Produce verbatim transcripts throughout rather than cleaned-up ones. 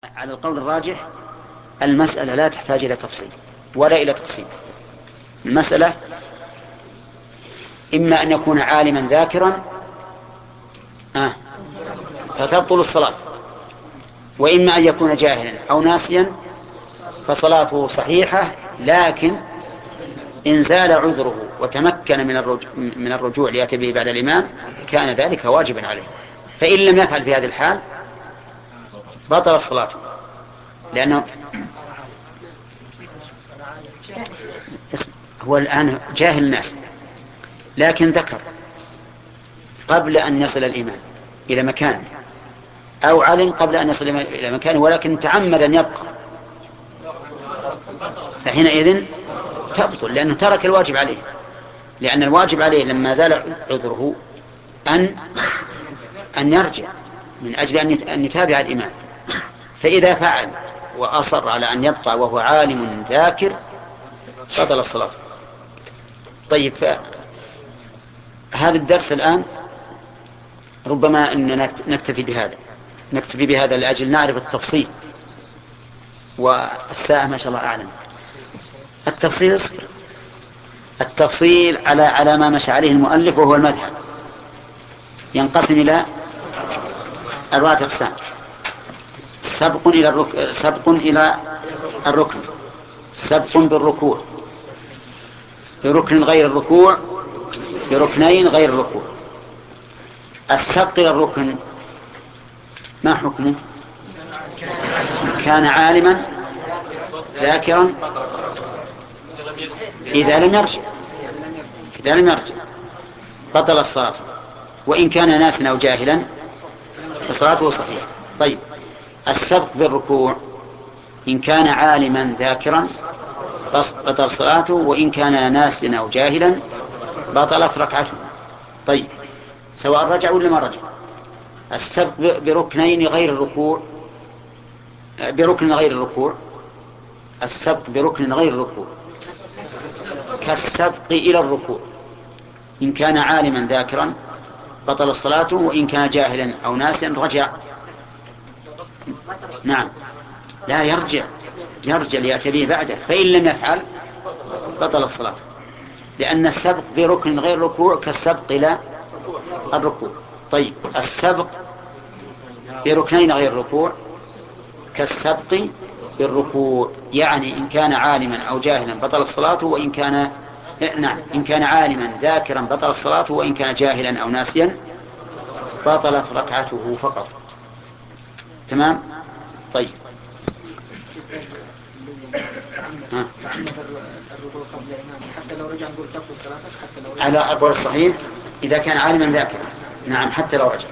على القول الراجح المسألة لا تحتاج إلى تفصيل ولا إلى تقسيم. المسألة إما أن يكون عالما ذاكرا آه فتبطل الصلاة، وإما أن يكون جاهلا أو ناسيا فصلاته صحيحة، لكن إن زال عذره وتمكن من الرجوع, من الرجوع ليأتي به بعد الإمام كان ذلك واجبا عليه. فإن لم يفعل في هذه الحال بطل الصلاة، لأنه هو الآن جاهل الناس لكن ذكر قبل أن يصل الإمام إلى مكانه، أو علم قبل أن يصل إلى مكانه ولكن تعمد أن يبقى، فحينئذ تبطل لأنه ترك الواجب عليه، لأن الواجب عليه لما زال عذره أن أن يرجع من أجل أن يتابع الإمام. فإذا فعل وأصر على أن يبقى وهو عالم ذاكر بطل الصلاة. طيب، هذا الدرس الآن ربما أننا نكتفي بهذا نكتفي بهذا لأجل نعرف التفصيل، والساعة ما شاء الله أعلم. التفصيل التفصيل على على ما مشى عليه المؤلف وهو المذهب ينقسم إلى أربعة أقسام: سبق إلى الرك... سبق إلى الركن، سبق بالركوع، بركن غير الركوع، بركنين غير الركوع. السبق إلى الركن ما حكمه؟ كان عالما ذاكرا إذا لم يرجع إذا لم يرجع بطل الصلاة، وإن كان ناسا أو جاهلا فصلاته صحيحة. طيب، السبق بالركوع إن كان عالما ذاكرا بطل صلاته، وإن كان ناسا أو جاهلا بطلت ركعته. طيب، سواء رجع ولا ما رجع. السبق بركنين غير الركوع بركن غير الركوع السبق بركن غير الركوع كالسبق إلى الركوع إن كان عالما ذاكرا بطل الصلاة، وإن كان جاهلا أو ناسيا رجع. نعم، لا يرجع يرجع ليأتي به بعده، فإن لم يفعل بطل الصلاة، لأن السبق بركن غير الركوع كالسبق إلى الركوع. طيب، السبق بركنين غير الركوع كالسبق بالركوع، يعني إن كان عالما أو جاهلا بطل الصلاة، وإن كان نعم إن كان عالما ذاكرا بطل الصلاة، وإن كان جاهلا أو ناسيا بطلت ركعته فقط. تمام. طيب، ها. على أقوال الصحيح إذا كان عالما ذاكرا، نعم، حتى لو رجع.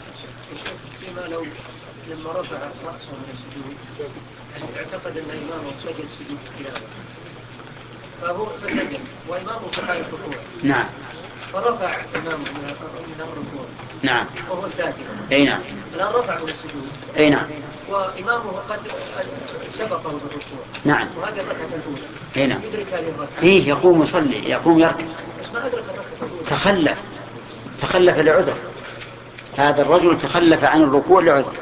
لما رفع رأسه من السجود اعتقد أن إمامه سجد سجود التلاوة، فهو فسجد وإمامه فقع الركوع. نعم. فرفع إمامه من الركوع. نعم. وهو ساكت. أي نعم. الآن رفع من السجود. أي نعم. وإمامه قد سبقه بالركوع. نعم. وهذه الركعة الأولى. أي نعم. يدرك هذه الركعة. إيه، يقوم يصلي، يقوم يركع. بس ما أدرك الركعة الأولى. تخلف تخلف لعذر. هذا الرجل تخلف عن الركوع لعذر.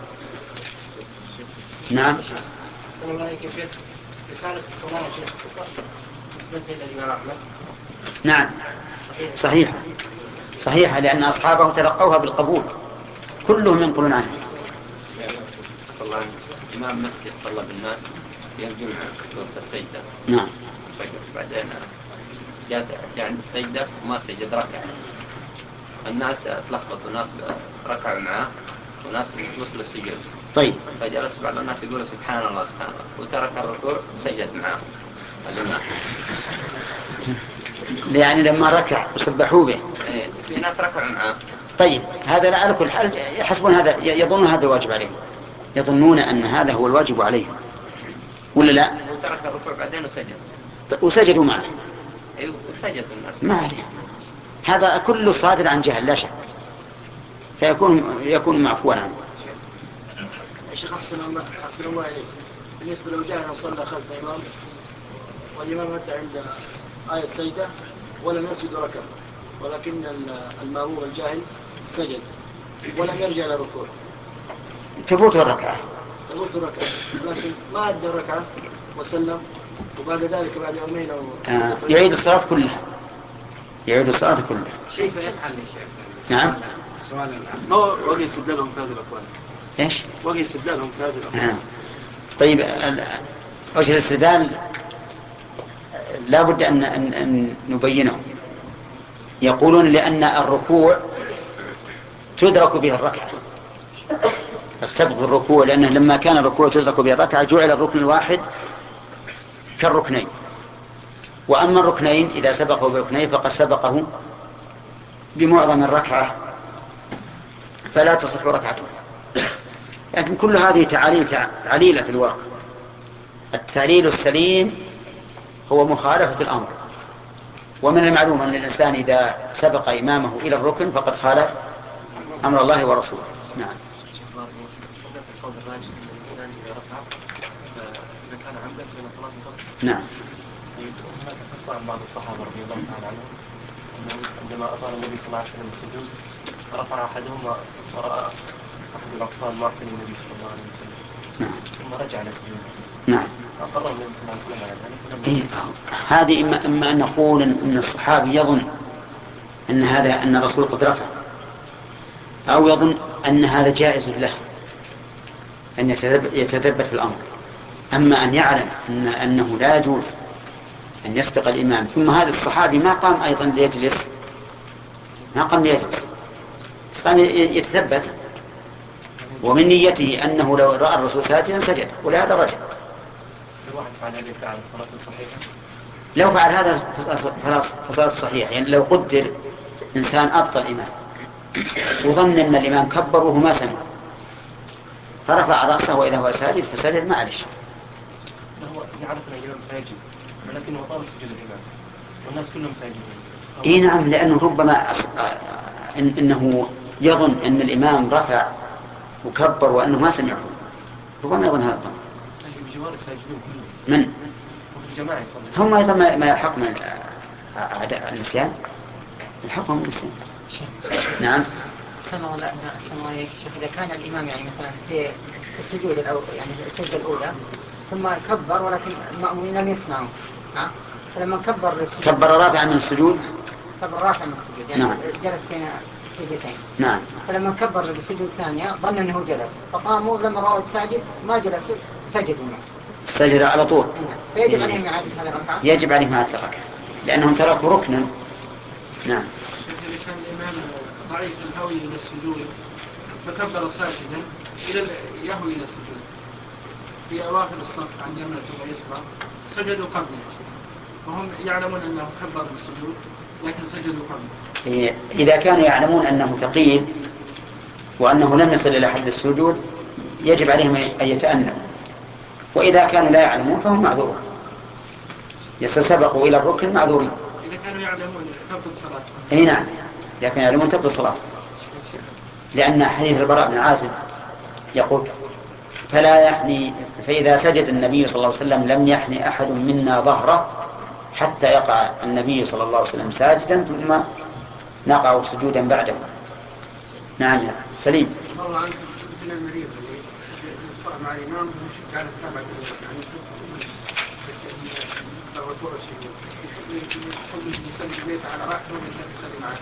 نعم. صلى الله عليه وسلم. رسالة الصلاة يا شيخ تصح نسبة إلى الإمام أحمد. نعم، صحيحة صحيحة لأن أصحابه تلقوها بالقبول، كلهم ينقلون عنه. والله إمام مسجد صلى بالناس يوم جمعة سورة السجدة. نعم. بعدين جاء جاء عند السجدة وما سجد ركع، الناس تلخبطوا، ناس ركعوا معاه وناس وصلوا السجود. طيب، فجلس بعض الناس يقولوا سبحان الله سبحان الله، وترك الركوع وسجد معاه الإمام. يعني لما ركع وسبحوا به. إيه، في ناس ركعوا معاه. طيب، هذا على كل حال يحسبون هذا، يظنون هذا الواجب عليهم، يظنون أن هذا هو الواجب عليهم ولا لا؟ وترك الركوع بعدين وسجد. وسجدوا معه. أيوه، وسجد الناس. ما عليه، هذا كله صادر عن جهل لا شك، فيكون يكون معفوا عنه. شيخ أحسن الله أحسن الله عليك، بالنسبة لو جاء صلى خلف إمام والإمام أتى عند آية سجدة ولم يسجد ركع، ولكن المأموم الجاهل سجد ولم يرجع إلى الركوع، تفوت الركعة. قصرت ركعة لكن ما أدى ركعة وسلم وبعد ذلك بعد يومين أو آه. يعيد الصلاة كلها يعيد الصلاة كلها. كيف يفعل يا شيخ؟ نعم. ما وجه استدلالهم في هذه الأقوال؟ إيش؟ وجه استدلالهم في هذه الأقوال. آه. طيب وجه الاستدلال لا بد أن, أن, أن نبينه. يقولون لأن الركوع تدرك به الركعة، السبق الركوع، لأنه لما كان الركوع تدرك به الركعة جعل الركن الواحد كالركنين، وأما الركنين إذا سبقه بركنين فقد سبقه بمعظم الركعة فلا تصح ركعته. لكن كل هذه تعاليل تعليلة في الواقع. التعليل السليم هو مخالفة الأمر، ومن المعلوم أن الإنسان إذا سبق إمامه إلى الركن فقد خالف أمر الله ورسوله. نعم. نعم. قصة عن بعض الصحابة رضي الله تعالى عنهم أنهم عندما أطال النبي صلى الله عليه وسلم السجود رفع أحدهم ورأى أحد الأطفال معطي النبي صلى الله عليه وسلم. نعم. ثم رجع إلى سجوده. نعم. أقر النبي صلى الله عليه وسلم على ذلك. إيه هذه إما, إما أن نقول أن الصحابي يظن أن هذا أن الرسول قد رفع، أو يظن أن هذا جائز له أن يتثبت في الأمر. أما أن يعلم أن أنه لا يجوز أن يسبق الإمام، ثم هذا الصحابي ما قام أيضا ليجلس، ما قام ليجلس، قام يتثبت، ومن نيته أنه لو رأى الرسول ساجدا سجد، ولهذا رجع. لو واحد فعل هذه الفعل صلاته صحيحة؟ لو فعل هذا فصلاته صحيحة. يعني لو قدر إنسان أبطل الإمام وظن أن الإمام كبر وهو ما سمع فرفع رأسه وإذا هو ساجد فسجد معلش. هو يعرف أن الإمام ساجد ولكنه طال سجود الإمام والناس كلهم ساجدين. إيه نعم، لأنه ربما أص... إن... إنه يظن أن الإمام رفع وكبر وأنه ما سمعه، ربما يظن هذا الظن. بجوار الساجدين من؟ وفي الجماعة يصلي. هم أيضا ما يلحقنا أعداء النسيان، يلحقهم النسيان. نعم. أحسن الله أحسن الله عليك شيخ. إذا كان الإمام يعني مثلا في السجود الأول يعني السجدة الأولى ثم كبر ولكن المأمومين لم يسمعوا، ها؟ فلما كبر للسجود كبر رافعا من السجود، كبر رافع من السجود يعني نعم. جلس بين سجدتين. نعم. فلما كبر للسجود الثانية ظن أنه جلس فقاموا لما رأوا ساجد ما جلس سجدوا معه. سجد على طول. فيجب عليهم إعادة هذه الركعة. يجب عليهم إعادة الركعة لأنهم تركوا ركنا. نعم. إذا كان الإمام ضعيف الهوي إلى السجود فكبر ساجدا إلى يهوي إلى السجود في أواخر الصف عندما ثم يسمع سجدوا قبله، وهم يعلمون أنه كبر للسجود لكن سجدوا قبله. إذا كانوا يعلمون أنه ثقيل وأنه لم يصل إلى حد السجود يجب عليهم أن يتأنوا، وإذا كانوا لا يعلمون فهم معذورون، يسبقوا إلى الركن معذورين. إذا كانوا يعلمون تبطل صلاة. أي نعم، إذا كانوا يعلمون تبطل صلاة، لأن حديث البراء بن عازب يقول فلا يحني فإذا سجد النبي صلى الله عليه وسلم لم يحني أحد منا ظهره حتى يقع النبي صلى الله عليه وسلم ساجدا ثم نقع سجودا بعده. نعم يا سليم. والله عنك من المريض اللي صار مع الإمام مش كان تابع يعني الركوع السجود يصلي البيت على راحته ويصلي معه.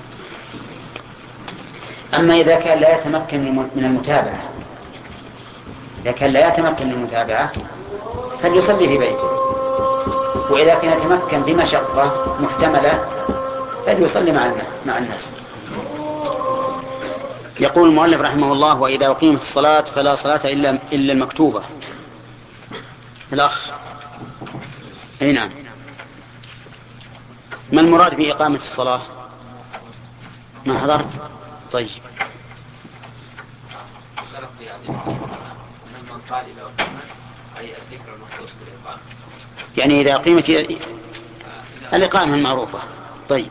أما إذا كان لا يتمكن من المتابعة إذا كان لا يتمكن من المتابعة فليصلي في بيته، وإذا كان يتمكن بمشقة محتملة فليصلي مع مع الناس. يقول المؤلف رحمه الله: وإذا أقيمت الصلاة فلا صلاة إلا إلا المكتوبة. الأخ أي نعم، ما المراد بإقامة الصلاة؟ ما حضرت؟ طيب. يعني إذا قيمت الإقامة المعروفة. طيب.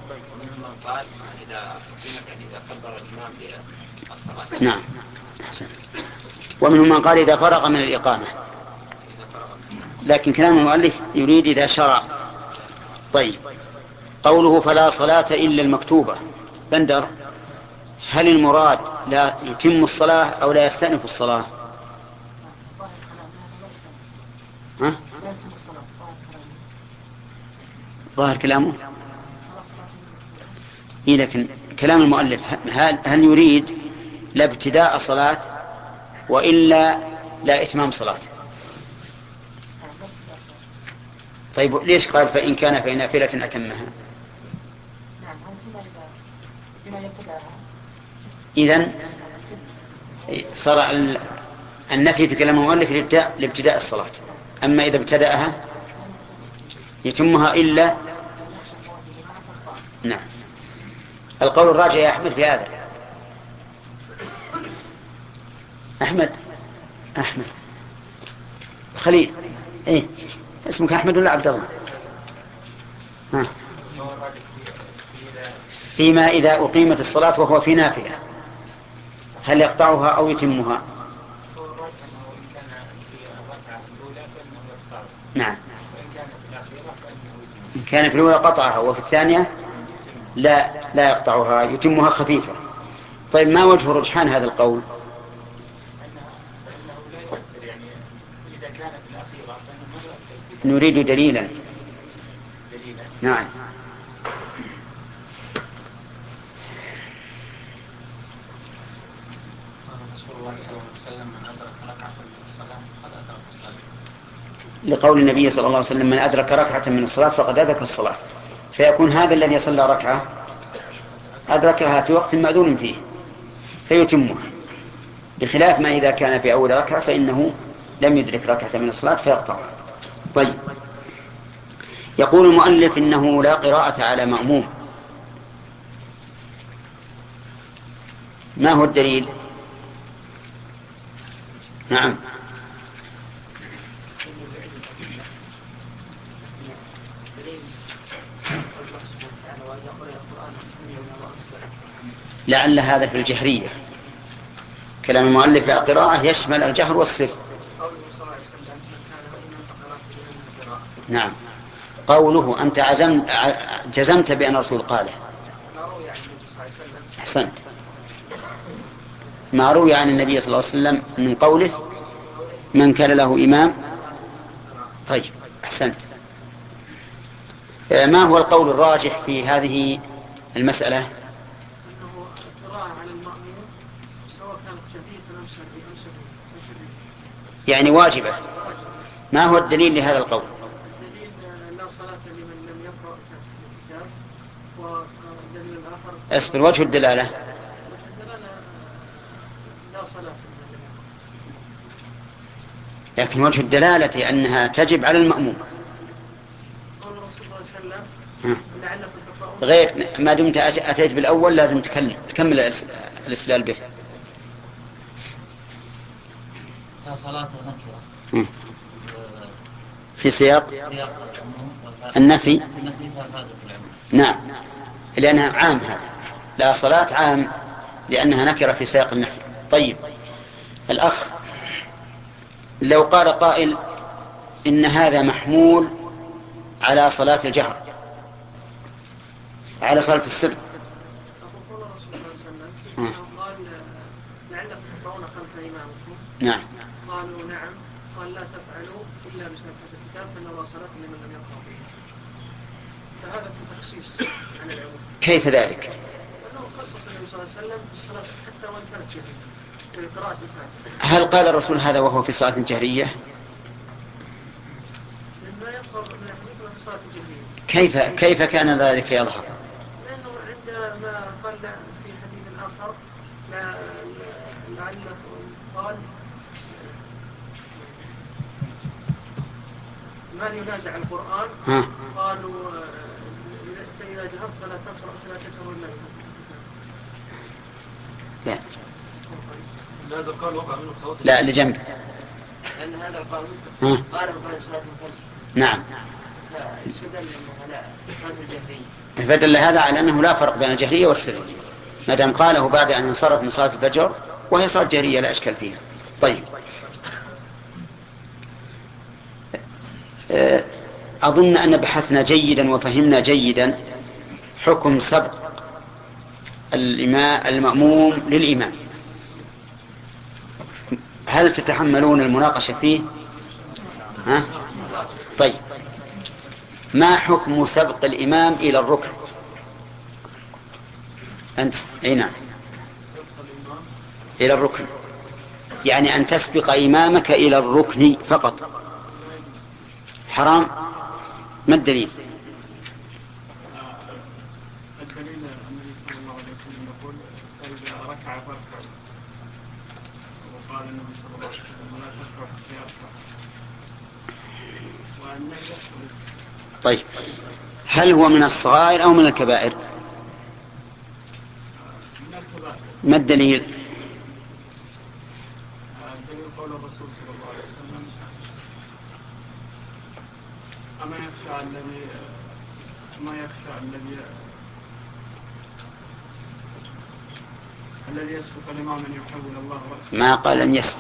نعم أحسن. ومنهم من قال إذا فرغ من الإقامة، لكن كلام المؤلف يريد إذا شرع. طيب. قوله فلا صلاة إلا المكتوبة، بندر، هل المراد لا يتم الصلاة أو لا يستأنف الصلاة؟ ظاهر كلامه. إيه لكن كلام المؤلف هل, هل يريد لا ابتداء صلاة وإلا لا إتمام صلاة؟ طيب ليش قال فإن كان في نافلة أتمها؟ إذن صار النفي في كلام المؤلف لابتداء, لابتداء الصلاة. أما إذا ابتدأها يتمها إلا. نعم. القول الراجع يا أحمد في هذا. أحمد أحمد خليل إيه اسمك أحمد ولا عبد الله؟ ها. فيما إذا أقيمت الصلاة وهو في نافلة هل يقطعها أو يتمها؟ نعم. إن كان في الأولى قطعها وفي الثانية لا لا يقطعها يتمها خفيفة. طيب ما وجه رجحان هذا القول؟ نريد دليلا. نعم. لقول النبي صلى الله عليه وسلم من أدرك ركعة من الصلاة فقد أدرك الصلاة، فيكون هذا الذي صلى ركعة أدركها في وقت معدوم فيه فيتمها، بخلاف ما إذا كان في أول ركعة فإنه لم يدرك ركعة من الصلاة فيقطعها. طيب، يقول المؤلف إنه لا قراءة على مأموم. ما هو الدليل؟ نعم. لعل هذا في الجهرية. كلام المؤلف لا قراءة يشمل الجهر والسر. نعم. قوله أنت عزمت جزمت بأن الرسول قاله. أحسنت. ما روي عن النبي صلى الله عليه وسلم من قوله من كان له إمام. طيب أحسنت. ما هو القول الراجح في هذه المسألة؟ يعني واجبة. ما هو الدليل لهذا القول؟ الدليل لا صلاة لمن لم يقرأ الكتاب، والدليل الآخر أصبر. وجه الدلالة لا صلاة. لكن وجه الدلالة أنها تجب على المأموم. قول الرسول صلى الله عليه وسلم لعلكم تقرؤون. غير ما دمت أتيت بالأول لازم تكمل تكمل الاستدلال به. لا صلاة نكرة في سياق النفي. نعم، لأنها عام. هذا لا صلاة عام لأنها نكرة في سياق النفي. طيب الأخ، لو قال قائل إن هذا محمول على صلاة الجهر على صلاة السر. قول الرسول صلى الله عليه وسلم قال لعلكم تقرؤون خلف إمامكم. نعم. قالوا نعم. قال لا تفعلوا إلا بشهادة الكتاب فإنه لا صلاة لمن لم يقرأ به. فهذا في تخصيص عن العموم. كيف ذلك؟ لأنه خصص النبي صلى الله عليه وسلم بالصلاة حتى وإن كانت جهرية في قراءة الفاتحة. هل قال الرسول هذا وهو في صلاة جهرية؟ لما يقرأ من الحديث في صلاة الجهرية. كيف كيف كان ذلك يظهر؟ لأنه عندما قال في حديث آخر لعله قال من ينازع القرآن ها. قالوا فإذا جهرت فلا تقرأ فلا تجهر إلا لا لازم قال وقع منه بصوت. لا اللي جنبه. لأن هذا القانون ها. قاله بعد صلاة الفجر. نعم. فيستدل أنها لا صلاة الجهرية. فدل هذا على أنه لا فرق بين الجهرية والسرية ما دام قاله بعد أن انصرف من صلاة الفجر وهي صلاة جهرية لا أشكال فيها. طيب، أظن أن بحثنا جيدا وفهمنا جيدا حكم سبق الإمام المأموم للإمام. هل تتحملون المناقشة فيه؟ ها؟ طيب، ما حكم سبق الإمام إلى الركن؟ أنت أي نعم، إلى الركن، يعني أن تسبق إمامك إلى الركن فقط، حرام. ما الدليل؟ الدليل النبي صلى الله عليه وسلم يقول فإذا ركع فاركعوا، وقال النبي صلى الله عليه وسلم لا تركعوا حتى يركع، والنهي يحصل. طيب، هل هو من الصغائر أو من الكبائر؟ من الكبائر. ما الدليل؟ الدليل قول الرسول صلى الله عليه وسلم أما يخشى الذي ما يخشى الذي الذي يسبق الإمام أن يحول الله رأسه. ما قال أن يسبق.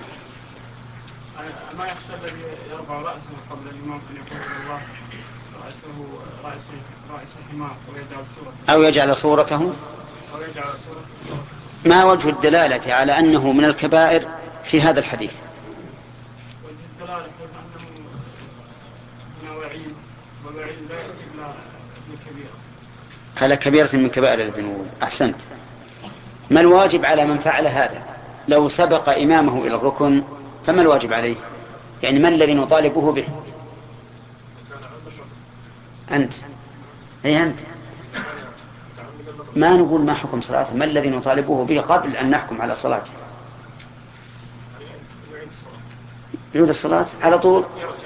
ما يخشى الذي يرفع رأسه قبل الإمام أن يحول الله رأسه رأسه رأس حمار ويجعل صورته أو يجعل صورته أو يجعل صورته. ما وجه الدلالة على أنه من الكبائر في هذا الحديث؟ وجه الدلالة أنه من وعيد، والوعيد لا يأتي إلا بكبيرة. على كبيرة من كبائر الذنوب. أحسنت. ما الواجب على من فعل هذا؟ لو سبق إمامه إلى الركن فما الواجب عليه؟ يعني ما الذي نطالبه به؟ أنت أي أنت ما نقول ما حكم صلاته، ما الذي نطالبه به قبل أن نحكم على صلاته؟ يعيد الصلاة على طول.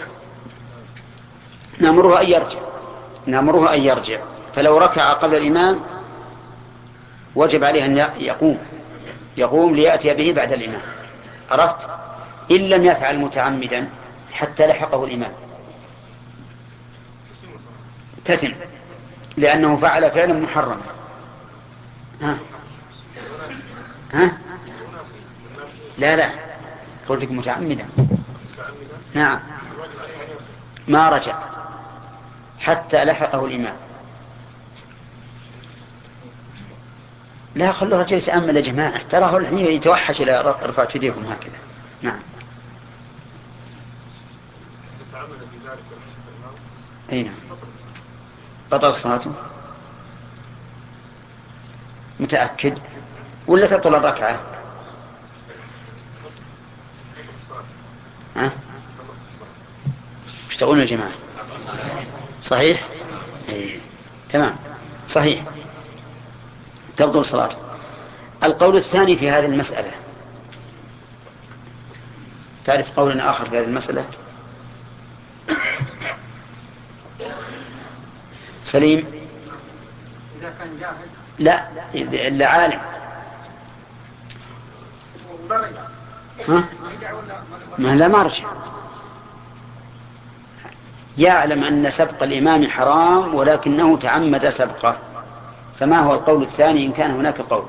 نأمره أن يرجع، نأمره أن يرجع. فلو ركع قبل الإمام وجب عليه أن يقوم يقوم ليأتي به بعد الإمام. عرفت؟ إن لم يفعل متعمدا حتى لحقه الإمام تتم، لأنه فعل فعلا محرما. ها ها لا لا قلت لك متعمدا. نعم، ما رجع حتى لحقه الإمام. لا، خلوا رجل يتأمل يا جماعة، تراه الحين يتوحش إلى رفعت يديكم هكذا. نعم. أي نعم، بطل صلاته. متأكد ولا تطول الركعة؟ ها؟ وش تقولون يا جماعة؟ صحيح؟ أي. تمام، صحيح، تبطل صلاته. القول الثاني في هذه المسألة، تعرف قولنا آخر في هذه المسألة؟ سليم؟ إذا كان جاهل لا، إلا عالم. ها؟ ما لا مرجع، يعلم أن سبق الإمام حرام ولكنه تعمد سبقه. فما هو القول الثاني إن كان هناك قول؟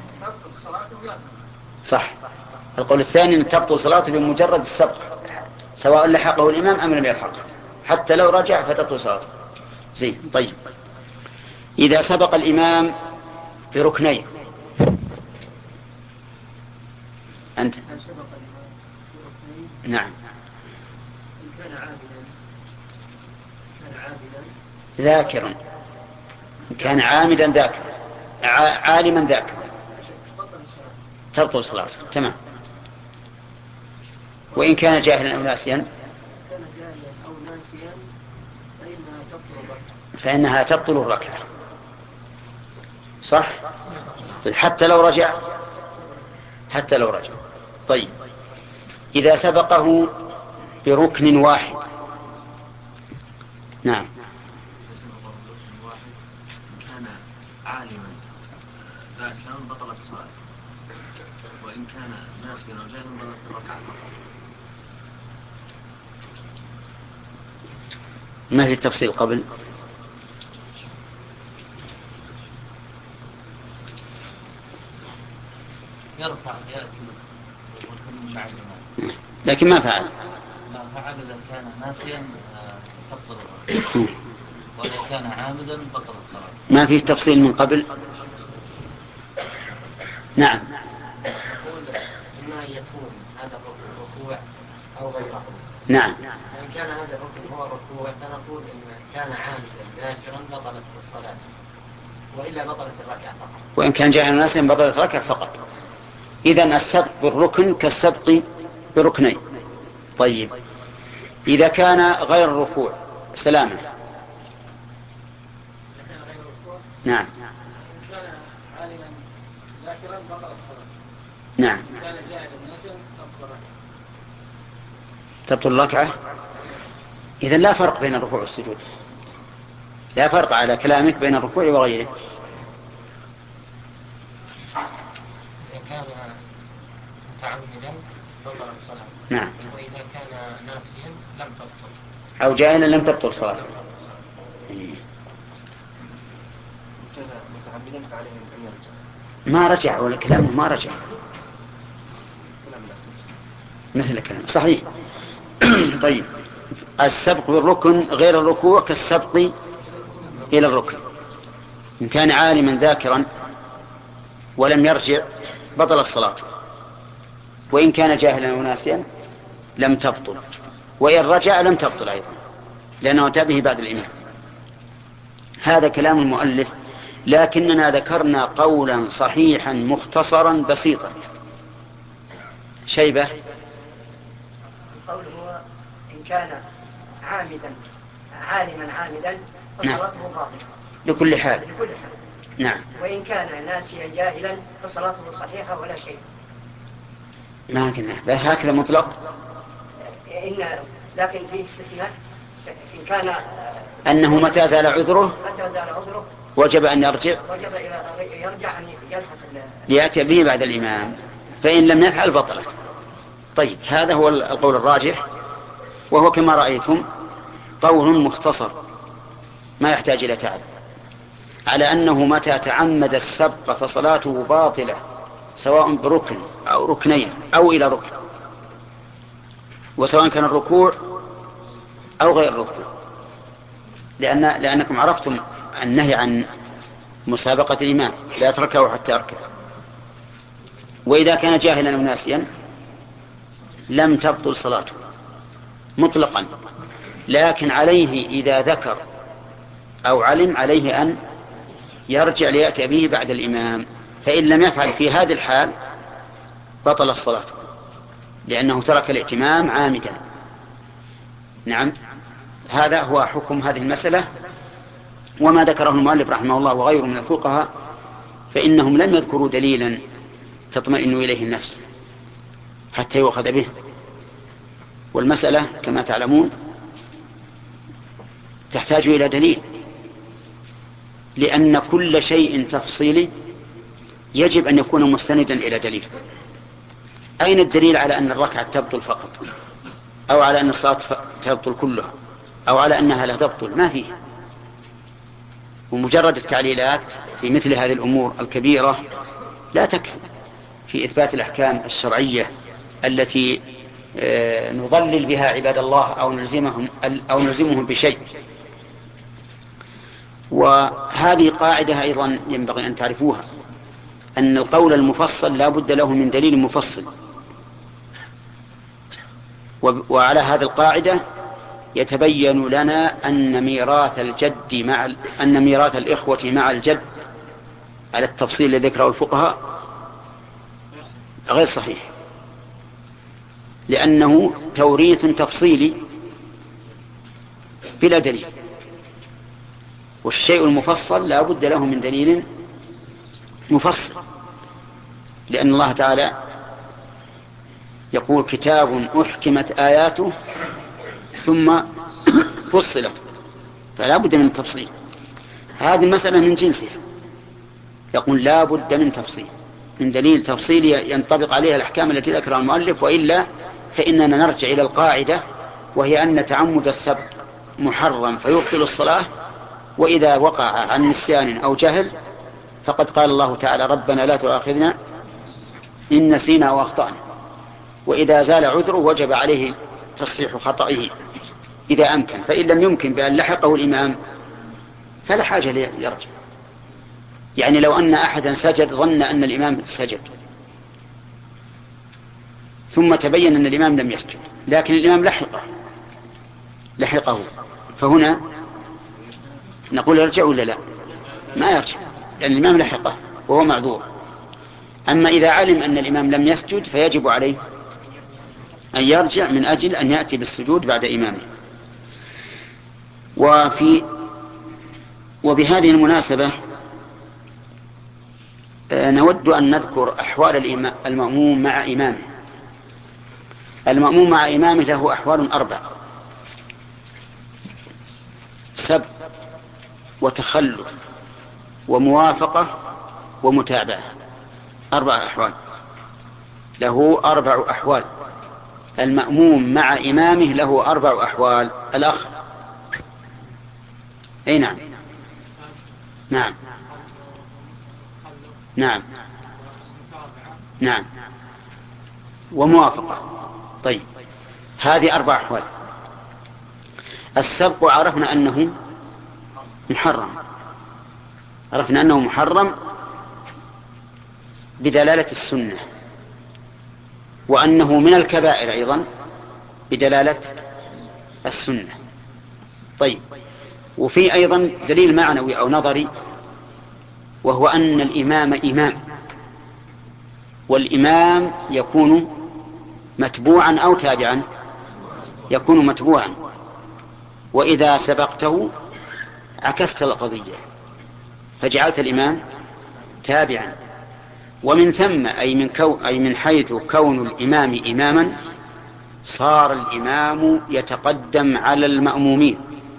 صح، القول الثاني أن تبطل صلاته بمجرد السبق، سواء لحقه الإمام أم لم يلحقه، حتى لو رجع فتبطل صلاته. زين. طيب، إذا سبق الإمام بركنين، أنت نعم، ذاكرا، إن كان عامدا ذاكرا، عالما ذاكرا، تبطل صلاته. تمام. وإن كان جاهلا أو ناسيا فإنها تبطل الركعة. صح؟ طيب، حتى لو رجع، حتى لو رجع. طيب، إذا سبقه بركن واحد. نعم. كان عالما ذاكرا بطلت صلاته، وإن كان ناسيا أو جاهلا بطلت الركعة. ما في تفصيل قبل؟ يرفع يأتي والكل معلما، لكن ما فعل. ما فعل إذا كان ناسيا تبطل الركعة، وإذا كان عامدا بطلت صلاته. ما فيه تفصيل من قبل. نعم. ما يكون هذا الركوع أو غيره. نعم. وإن كان هذا الركن هو الركوع فنقول إن كان عامدا ذاكرا بطلت الصلاة، وإلا بطلت الركعة فقط. وإن كان جاهلا ناسيا بطلت الركعة فقط. إذن السبق بالركن كالسبق بركنين. طيب إذا كان غير الركوع سلامة. نعم. كان عالما ذاكرا بطل الصلاة. نعم. كان جاهلا ناسيا تبطل الركعة. تبطل الركعة. إذن لا فرق بين الركوع والسجود، لا فرق على كلامك بين الركوع وغيره. إذا كان متعمدا بطل الصلاة. نعم. وإذا كان ناسيا لم تبطل. أو جاهلا لم تبطل صلاته. كان متعمدا فعليه أن يرجع. ما رجع، ولا كلامه ما رجع. مثل كلام صحيح. طيب السبق بالركن غير الركوع كالسبق إلى الركن. إن كان عالما ذاكرا ولم يرجع بطل الصلاة، وإن كان جاهلا وناسيا لم تبطل، وإن رجع لم تبطل أيضا لأنه أتى به بعد الإمام. هذا كلام المؤلف، لكننا ذكرنا قولا صحيحا مختصرا بسيطا. شيبة. القول هو إن كان عامدا عالما عامدا فصلاته باطلة لكل حال. لكل حال. نعم. وإن كان ناسيا جاهلا فصلاته صحيحة ولا شيء. ما قلنا هكذا مطلق. إن لكن فيه استثناء إن كان أنه متى زال عذره متى زال عذره وجب أن يرجع وجب إلى يرجع أن يلحق ليأتي به بعد الإمام، فإن لم يفعل بطلت. طيب هذا هو القول الراجح، وهو كما رأيتم قول مختصر ما يحتاج إلى تعب، على أنه متى تعمد السبق فصلاته باطلة سواء بركن أو ركنين أو إلى ركن، وسواء كان الركوع أو غير الركوع، لأن لأنكم عرفتم النهي عن مسابقة الإمام لا يتركه حتى يركع. وإذا كان جاهلا وناسيا لم تبطل صلاته مطلقا، لكن عليه إذا ذكر أو علم عليه أن يرجع ليأتي به بعد الإمام، فإن لم يفعل في هذه الحال بطل الصلاة لأنه ترك الائتمام عامدا. نعم. هذا هو حكم هذه المسألة، وما ذكره المؤلف رحمه الله وغيره من الفقهاء فإنهم لم يذكروا دليلا تطمئن إليه النفس حتى يؤخذ به. والمسألة كما تعلمون تحتاج إلى دليل، لأن كل شيء تفصيلي يجب أن يكون مستندا إلى دليل. أين الدليل على أن الركعة تبطل فقط، أو على أن الصلاة تبطل كلها، أو على أنها لا تبطل؟ ما فيه. ومجرد التعليلات في مثل هذه الأمور الكبيرة لا تكفي في إثبات الأحكام الشرعية التي نضلل بها عباد الله أو نلزمهم أو نلزمهم بشيء. وهذه قاعدة أيضا ينبغي أن تعرفوها، أن القول المفصل لا بد له من دليل مفصل. وعلى هذه القاعدة يتبين لنا أن ميراث الجد مع أن ميراث الإخوة مع الجد على التفصيل الذي ذكره الفقهاء غير صحيح، لأنه توريث تفصيلي بلا دليل، والشيء المفصل لا بد له من دليل مفصل، لأن الله تعالى يقول كتاب أحكمت آياته ثم فصلت، فلا بد من التفصيل. هذه المسألة من جنسها، يقول لا بد من تفصيل، من دليل تفصيلي ينطبق عليها الأحكام التي ذكرها المؤلف، وإلا فإننا نرجع إلى القاعدة، وهي أن تعمد السبق محرم فيبطل الصلاة، وإذا وقع عن نسيان أو جهل فقد قال الله تعالى ربنا لا تؤاخذنا إن نسينا وأخطأنا، وإذا زال عذره وجب عليه تصحيح خطئه إذا أمكن، فإن لم يمكن بأن لحقه الإمام فلا حاجة ليرجع. يعني لو أن أحدا سجد ظن أن الإمام سجد ثم تبين أن الإمام لم يسجد، لكن الإمام لحقه لحقه، فهنا نقول يرجع ولا لا؟ ما يرجع، لأن الإمام لحقه وهو معذور. أما إذا علم أن الإمام لم يسجد فيجب عليه أن يرجع من أجل أن يأتي بالسجود بعد إمامه. وفي وبهذه المناسبة نود أن نذكر أحوال المأموم مع إمامه. المأموم مع إمامه له أحوال أربع: سبق وتخلف وموافقة ومتابعة. أربع أحوال، له أربع أحوال. المأموم مع إمامه له أربع أحوال. الأخ أي نعم نعم نعم نعم وموافقة. طيب، هذه أربع أحوال. السبق عرفنا أنه محرم، عرفنا أنه محرم بدلالة السنة، وأنه من الكبائر أيضا بدلالة السنة. طيب، وفي أيضا دليل معنوي أو نظري، وهو أن الإمام إمام، والإمام يكون متبوعا أو تابعا، يكون متبوعا، وإذا سبقته عكست القضية فجعلت الإمام تابعا. ومن ثم أي من, كو أي من حيث كون الإمام إماما صار الإمام يتقدم على المأمومين،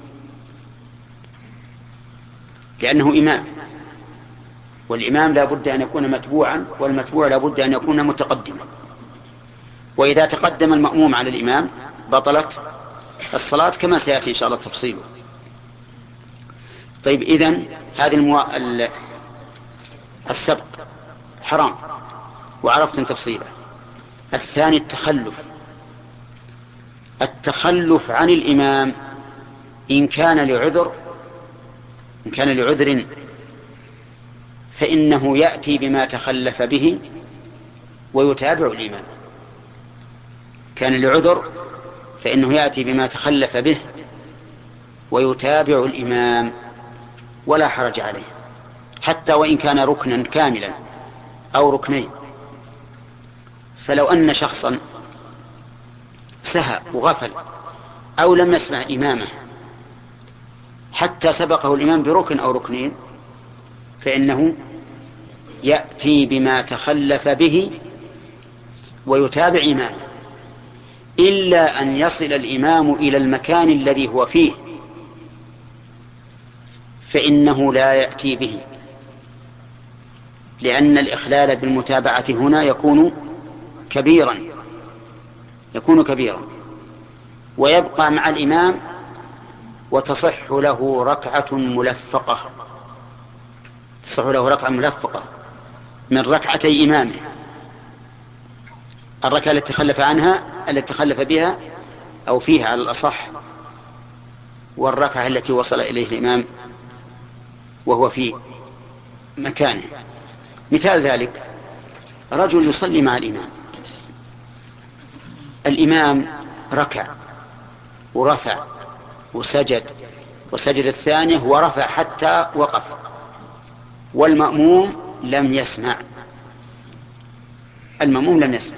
لأنه إمام، والإمام لا بد أن يكون متبوعا، والمتبوع لا بد أن يكون متقدما. وإذا تقدم المأموم على الإمام بطلت الصلاة، كما سيأتي إن شاء الله تفصيله. طيب، إذن هذه المو... السبق حرام وعرفتم تفصيله. الثاني التخلف. التخلف عن الإمام إن كان لعذر إن كان لعذر فإنه يأتي بما تخلف به ويتابع الإمام. كان لعذر فإنه يأتي بما تخلف به ويتابع الإمام ولا حرج عليه، حتى وإن كان ركنا كاملا أو ركنين. فلو أن شخصا سهى وغفل أو لم يسمع إمامه حتى سبقه الإمام بركن أو ركنين، فإنه يأتي بما تخلف به ويتابع إمامه، إلا أن يصل الإمام إلى المكان الذي هو فيه فإنه لا يأتي به، لأن الإخلال بالمتابعة هنا يكون كبيرا يكون كبيرا ويبقى مع الإمام، وتصح له ركعة ملفقة تصح له ركعة ملفقة من ركعتي إمامه، الركعة التي تخلف عنها التي تخلف بها أو فيها على الأصح، والركعة التي وصل إليه الإمام وهو في مكانه. مثال ذلك رجل يصلي مع الإمام، الإمام ركع ورفع وسجد وسجد الثانية ورفع حتى وقف، والمأموم لم يسمع المأموم لم يسمع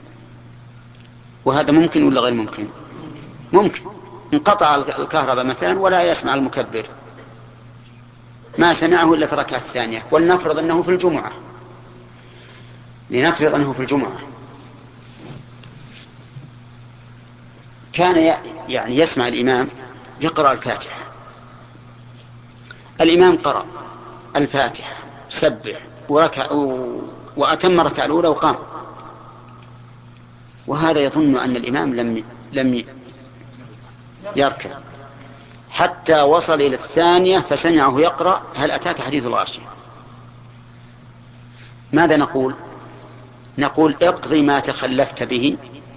وهذا ممكن ولا غير ممكن؟ ممكن. انقطع الكهرباء مثلا ولا يسمع المكبر، ما سمعه إلا في الركعة الثانية. ولنفرض أنه في الجمعة لنفرض أنه في الجمعة كان يعني يسمع الإمام يقرأ الفاتحة، الإمام قرأ الفاتحة سبح وركع وأتم الركعة الأولى وقام، وهذا يظن أن الإمام لم لم يركع حتى وصل إلى الثانية فسمعه يقرأ هل أتاك حديث الغاشية. ماذا نقول؟ نقول اقضي ما تخلفت به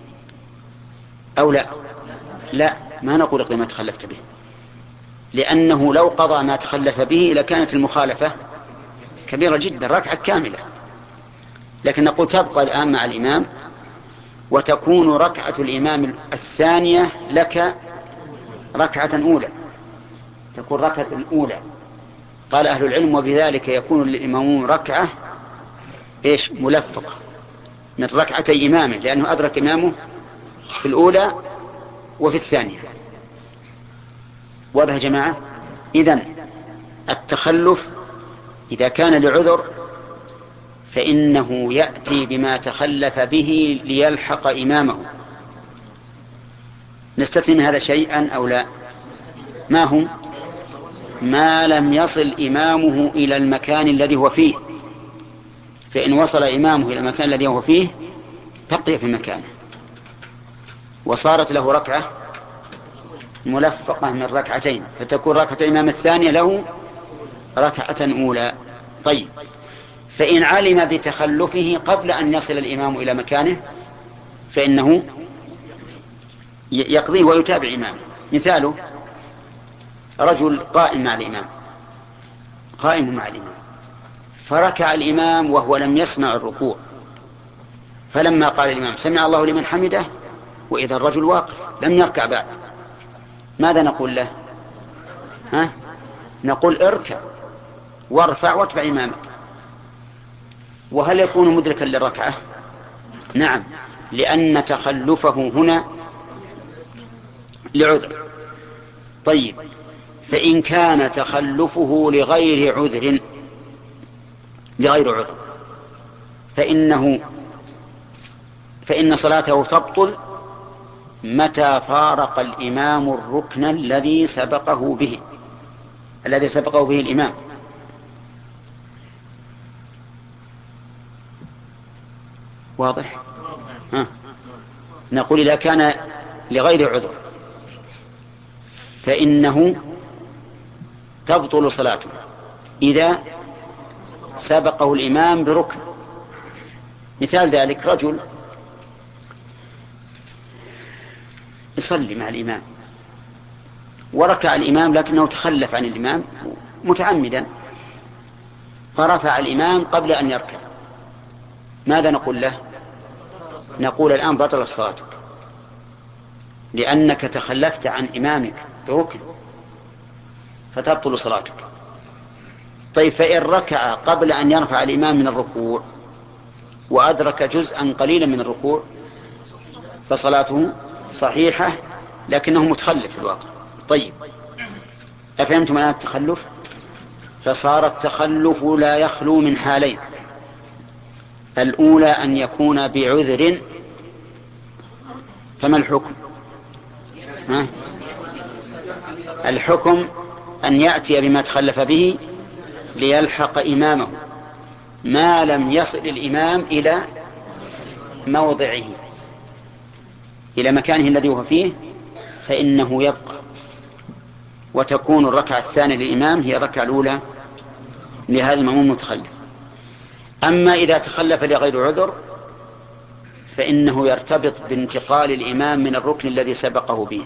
أو لا؟ لا، ما نقول اقضي ما تخلفت به، لأنه لو قضى ما تخلف به لكانت المخالفة كبيرة جدا، ركعة كاملة. لكن نقول تبقى الآن مع الإمام وتكون ركعة الإمام الثانية لك ركعة أولى، تكون ركعة أولى. قال أهل العلم وبذلك يكون للإمام ركعة إيش ملفقة من ركعتي إمامه، لأنه أدرك إمامه في الأولى وفي الثانية. واضح يا جماعة؟ إذن التخلف إذا كان لعذر فإنه يأتي بما تخلف به ليلحق إمامه. نستثني من هذا شيئا أو لا؟ ما هو؟ ما لم يصل إمامه إلى المكان الذي هو فيه، فإن وصل إمامه إلى المكان الذي هو فيه بقي في مكانه وصارت له ركعة ملفقة من ركعتين، فتكون ركعة الإمام الثانية له ركعة أولى. طيب، فإن علم بتخلفه قبل أن يصل الإمام إلى مكانه فإنه يقضيه ويتابع إمامه. مثاله رجل قائم مع الإمام قائم مع الإمام فركع الإمام وهو لم يسمع الركوع، فلما قال الإمام سمع الله لمن حمده وإذا الرجل واقف لم يركع بعد، ماذا نقول له؟ ها؟ نقول اركع وارفع واتبع إمامك. وهل يكون مدركا للركعة؟ نعم، لأن تخلفه هنا لعذر. طيب، فإن كان تخلفه لغير عذر لغير عذر فإنه فإن صلاته تبطل متى فارق الإمام الركن الذي سبقه به الذي سبقه به الإمام. واضح؟ ها. نقول إذا كان لغير عذر فإنه تبطل صلاته إذا سبقه الإمام بركن. مثال ذلك رجل يصلي مع الإمام وركع الإمام لكنه تخلف عن الإمام متعمدا فرفع الإمام قبل أن يركع، ماذا نقول له؟ نقول الآن بطل الصلاة لأنك تخلفت عن إمامك بركن فتبطل صلاتك. طيب، فإن ركع قبل أن يرفع الإمام من الركوع وأدرك جزءا قليلا من الركوع فصلاته صحيحة لكنه متخلف في الواقع. طيب، أفهمتم معنى التخلف؟ فصار التخلف لا يخلو من حالين: الأولى أن يكون بعذر، فما الحكم؟ ها؟ الحكم أن يأتي بما تخلف به ليلحق إمامه ما لم يصل الإمام إلى موضعه إلى مكانه الذي هو فيه فإنه يبقى، وتكون الركعة الثانية للإمام هي الركعة الأولى لهذا المأموم المتخلف. أما إذا تخلف لغير عذر فإنه يرتبط بانتقال الإمام من الركن الذي سبقه به،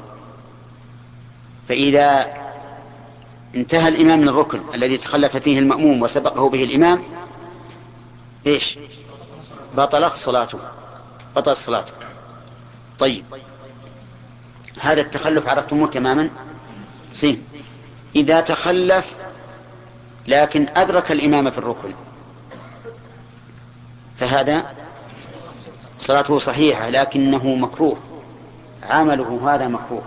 فإذا انتهى الإمام من الركن الذي تخلف فيه المأموم وسبقه به الإمام إيش؟ بطلت صلاته بطلت صلاته. طيب، هذا التخلف عرفتموه تماما؟ سين. إذا تخلف لكن أدرك الإمام في الركن فهذا صلاته صحيحة لكنه مكروه، عمله هذا مكروه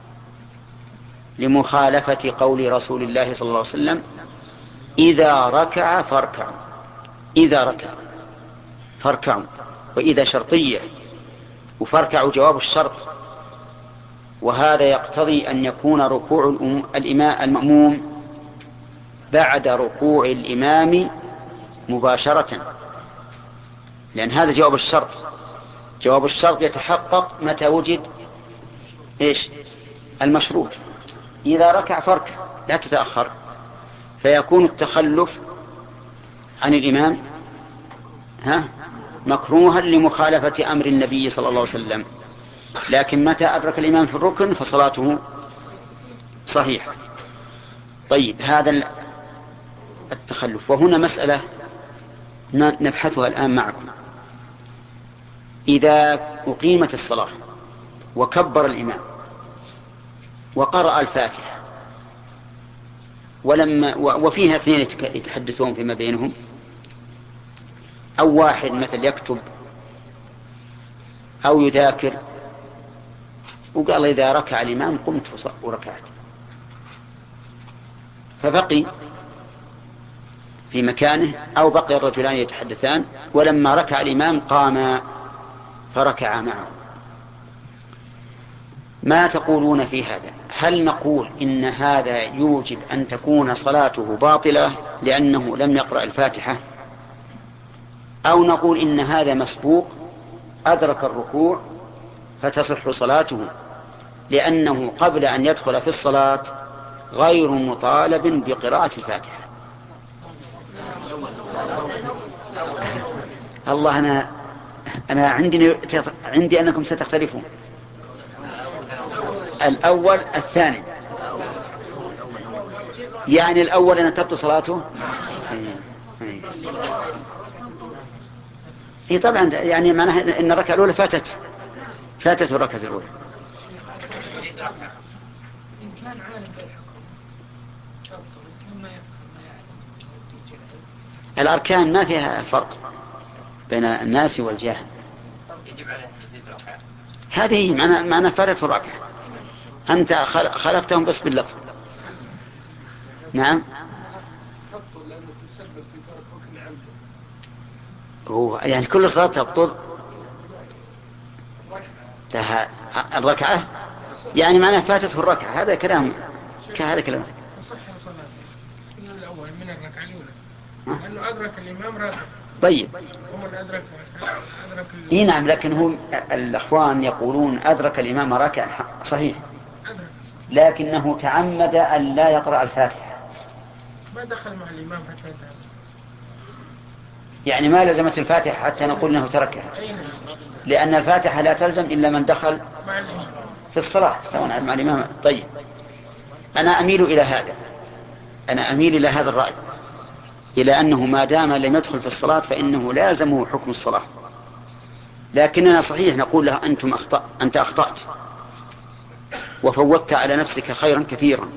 لمخالفة قول رسول الله صلى الله عليه وسلم: إذا ركع فاركعوا. إذا ركع فاركعوا، وإذا شرطية، وفاركعوا جواب الشرط، وهذا يقتضي أن يكون ركوع الإمام المأموم بعد ركوع الإمام مباشرة، لأن هذا جواب الشرط. جواب الشرط يتحقق متى وجد إيش؟ المشروط. إذا ركع فاركع لا تتأخر، فيكون التخلف عن الإمام ها مكروها لمخالفة أمر النبي صلى الله عليه وسلم، لكن متى أدرك الإمام في الركن فصلاته صحيحة. طيب، هذا التخلف. وهنا مسألة نبحثها الآن معكم: إذا أقيمت الصلاة وكبر الإمام وقرأ الفاتحة ولما وفيها اثنين يتحدثون فيما بينهم، أو واحد مثل يكتب أو يذاكر وقال إذا ركع الإمام قمت وركعت، فبقي في مكانه، أو بقي الرجلان يتحدثان ولما ركع الإمام قام فركع معه. ما تقولون في هذا؟ هل نقول إن هذا يوجب أن تكون صلاته باطلة لأنه لم يقرأ الفاتحة، أو نقول إن هذا مسبوق أدرك الركوع فتصح صلاته لأنه قبل أن يدخل في الصلاة غير مطالب بقراءة الفاتحة؟ الله، أنا أنا عندي عندي أنكم ستختلفون. الأول الثاني، يعني الأول أن تبطل صلاته. هي طبعا يعني معناها أن الركعة الأولى فاتت فاتت الركعة الأولى. الأركان ما فيها فرق بين الناس والجاهل، هذه معنى معنى فاتت الركعة، أنت خلفتهم بس باللفظ. نعم، هو يعني كل صلاة تبطل لها الركعة، يعني معنى فاتت الركعة. هذا كلام هذا كلام صح صلاة من الأول من الركعة الأولى لأنه أدرك الإمام راتب. طيب هم أدرك أدرك إيه نعم، لكن هم الأخوان يقولون أدرك الإمام راكع صحيح، لكنه تعمد أن لا يقرأ الفاتحة، ما دخل مع الإمام حتى يتعلم. يعني ما لزمت الفاتحة حتى نقول أنه تركها، لأن الفاتحة لا تلزم إلا من دخل في الصلاة سواء مع الإمام. طيب أنا أميل إلى هذا أنا أميل إلى هذا الرأي، إلى أنه ما دام لم يدخل في الصلاة فإنه لا يلزمه حكم الصلاة، لكننا صحيح نقول له أنتم أخطأ أنت أخطأت وفوتت على نفسك خيرا كثيرا.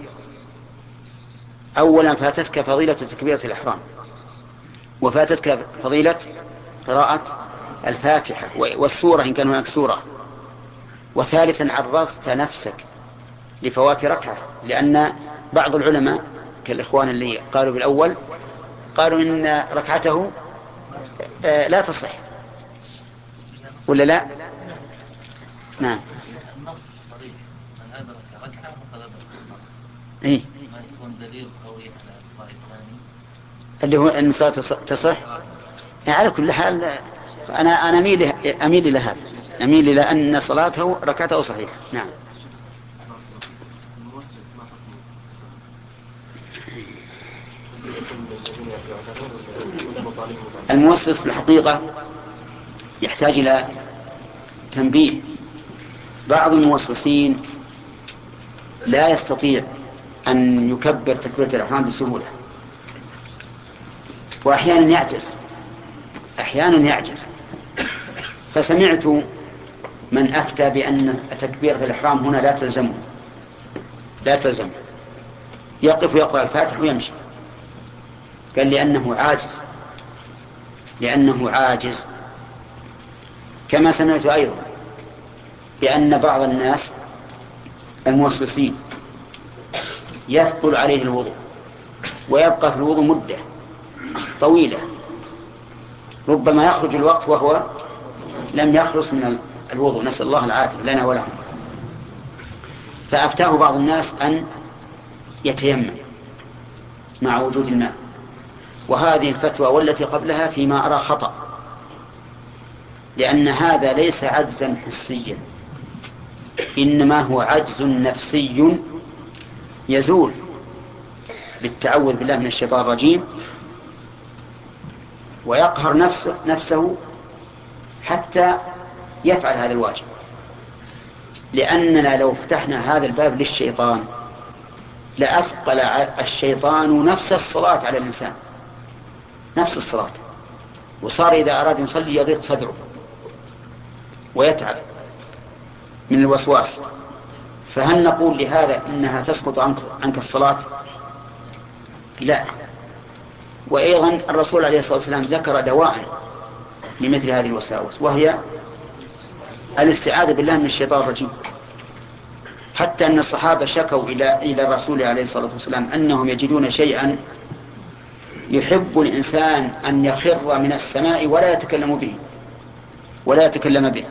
أولا فاتتك فضيلة تكبيرة الإحرام، وفاتتك فضيلة قراءة الفاتحة والسورة إن كان هناك سورة، وثالثا عرضت نفسك لفوات ركعة، لأن بعض العلماء كالإخوان اللي قالوا بالأول قالوا إن ركعته لا تصح، ولا لا؟ نعم. النص الصريح من أدرك ركعة فقد أدرك الصلاة. إيه؟ ما يكون دليل قوي على الرأي الثاني اللي هو أن الصلاة تصح. يعني على كل حال أنا أنا أميل أميل إلى هذا، أميل إلى أن صلاته ركعته صحيحة. نعم. الموسوس في الحقيقة يحتاج إلى تنبيه. بعض الموسوسين لا يستطيع أن يكبر تكبيرة الإحرام بسهولة، وأحيانا يعجز أحيانا يعجز فسمعت من أفتى بأن تكبيرة الإحرام هنا لا تلزمه لا تلزمه يقف ويقرأ الفاتح ويمشي. قال لأنه عاجز لأنه عاجز كما سمعت أيضا بأن بعض الناس الموسوسين يثقل عليه الوضوء ويبقى في الوضوء مدة طويلة، ربما يخرج الوقت وهو لم يخلص من الوضوء، نسأل الله العافية لنا ولهم. فأفتاه بعض الناس أن يتيمم مع وجود الماء، وهذه الفتوى والتي قبلها فيما أرى خطأ، لأن هذا ليس عجزا حسيا، إنما هو عجز نفسي يزول بالتعوذ بالله من الشيطان الرجيم، ويقهر نفسه, نفسه حتى يفعل هذا الواجب. لأننا لو فتحنا هذا الباب للشيطان لأثقل الشيطان نفس الصلاة على الإنسان، نفس الصلاة، وصار إذا أراد يصلي يضيق صدره ويتعب من الوسواس. فهل نقول لهذا إنها تسقط عنك, عنك الصلاة؟ لا. وأيضا الرسول عليه الصلاة والسلام ذكر دواء لمثل هذه الوساوس، وهي الاستعاذة بالله من الشيطان الرجيم. حتى أن الصحابة شكوا إلى إلى الرسول عليه الصلاة والسلام أنهم يجدون شيئا يحب الإنسان أن يخر من السماء ولا يتكلم به ولا يتكلم به،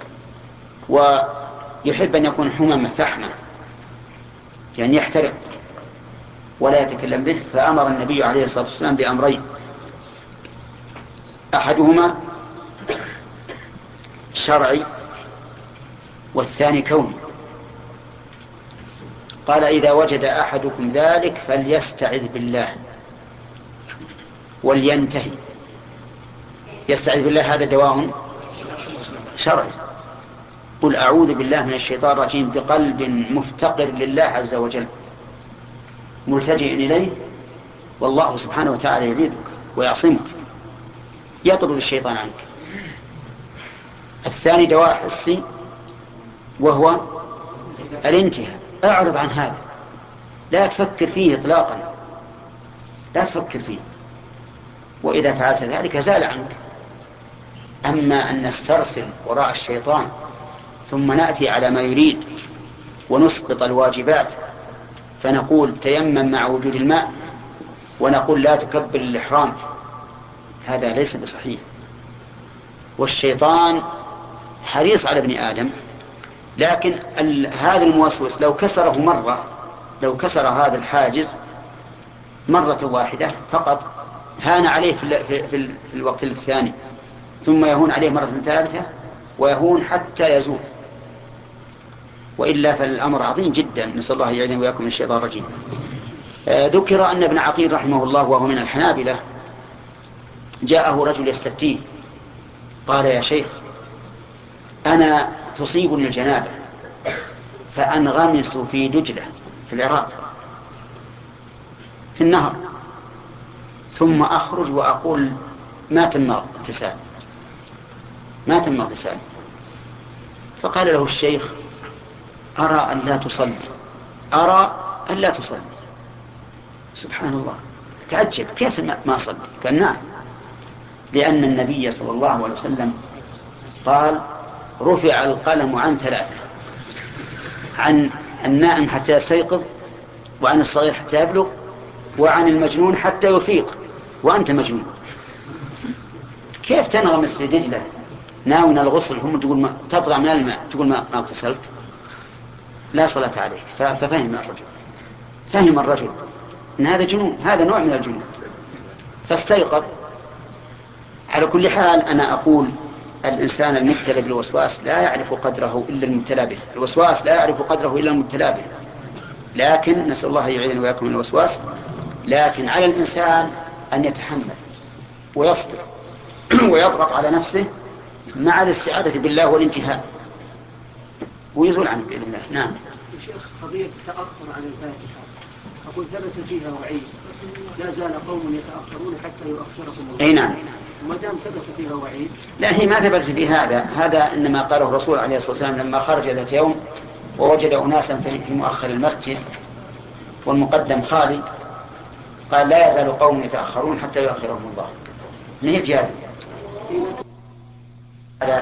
ويحب أن يكون حمامة فحمة يعني يحترق ولا يتكلم به. فأمر النبي عليه الصلاة والسلام بأمرين، أحدهما شرعي والثاني كوني. قال إذا وجد أحدكم ذلك فليستعذ بالله ولينتهي. يستعذ بالله هذا دواء شرعي. قل أعوذ بالله من الشيطان الرجيم بقلب مفتقر لله عز وجل ملتجئ إليه، والله سبحانه وتعالى يعيذك ويعصمك يطرد الشيطان عنك. الثاني دواء حسي وهو الانتهاء. اعرض عن هذا، لا تفكر فيه إطلاقا، لا تفكر فيه، وإذا فعلت ذلك زال عنك. أما أن نسترسل وراء الشيطان ثم نأتي على ما يريد ونسقط الواجبات، فنقول تيمم مع وجود الماء ونقول لا تكبر الإحرام، هذا ليس بصحيح. والشيطان حريص على ابن آدم، لكن هذا الموسوس لو كسره مرة، لو كسر هذا الحاجز مرة واحدة فقط هان عليه في, في, في, في الوقت الثاني، ثم يهون عليه مرة ثالثة ويهون حتى يزول. وإلا فالأمر عظيم جدا، نسأل الله يعيذنا وإياكم من الشيطان الرجيم. آه ذكر أن ابن عقيل رحمه الله وهو من الحنابلة جاءه رجل يستفتيه، قال يا شيخ أنا تصيبني الجنابة فأنغمس في دجلة في العراق في النهر، ثم أخرج وأقول ما تم اغتسال ما تم اغتسال. فقال له الشيخ أرى أن لا تصلي أرى أن لا تصلي. سبحان الله، تعجب كيف ما أصلي؟ قال نعم، لأن النبي صلى الله عليه وسلم قال رفع القلم عن ثلاثة، عن النائم حتى يستيقظ، وعن الصغير حتى يبلغ، وعن المجنون حتى يفيق، وأنت مجنون. كيف تنغمس في دجلة ناوي الغسل ثم تقول ما تطلع من الماء تقول ما اغتسلت؟ لا صلاة عليك. ففهم الرجل فهم الرجل أن هذا جنون، هذا نوع من الجنون، فاستيقظ. على كل حال أنا أقول الإنسان المبتلى بالوسواس لا يعرف قدره إلا المبتلى به، الوسواس لا يعرف قدره إلا المبتلى به، لكن نسأل الله يعيذنا وإياكم من الوسواس. لكن على الإنسان أن يتحمل ويصبر ويضغط على نفسه مع الاستعاذة بالله والانتهاء ويزول عنه بإذن الله. نعم. شيخ قضية التأخر عن الفاتحة أقول ثبت فيها وعيد، لا زال قوم يتأخرون حتى يؤخرهم الله. أي نعم. وما دام ثبت فيها وعيد. لا هي ما ثبت في هذا، هذا إنما قاله الرسول عليه الصلاة والسلام لما خرج ذات يوم ووجد أناسا في مؤخر المسجد والمقدم خالي، قال لا يزال قوم يتأخرون حتى يؤخرهم الله. ما هي في هذا؟ هذا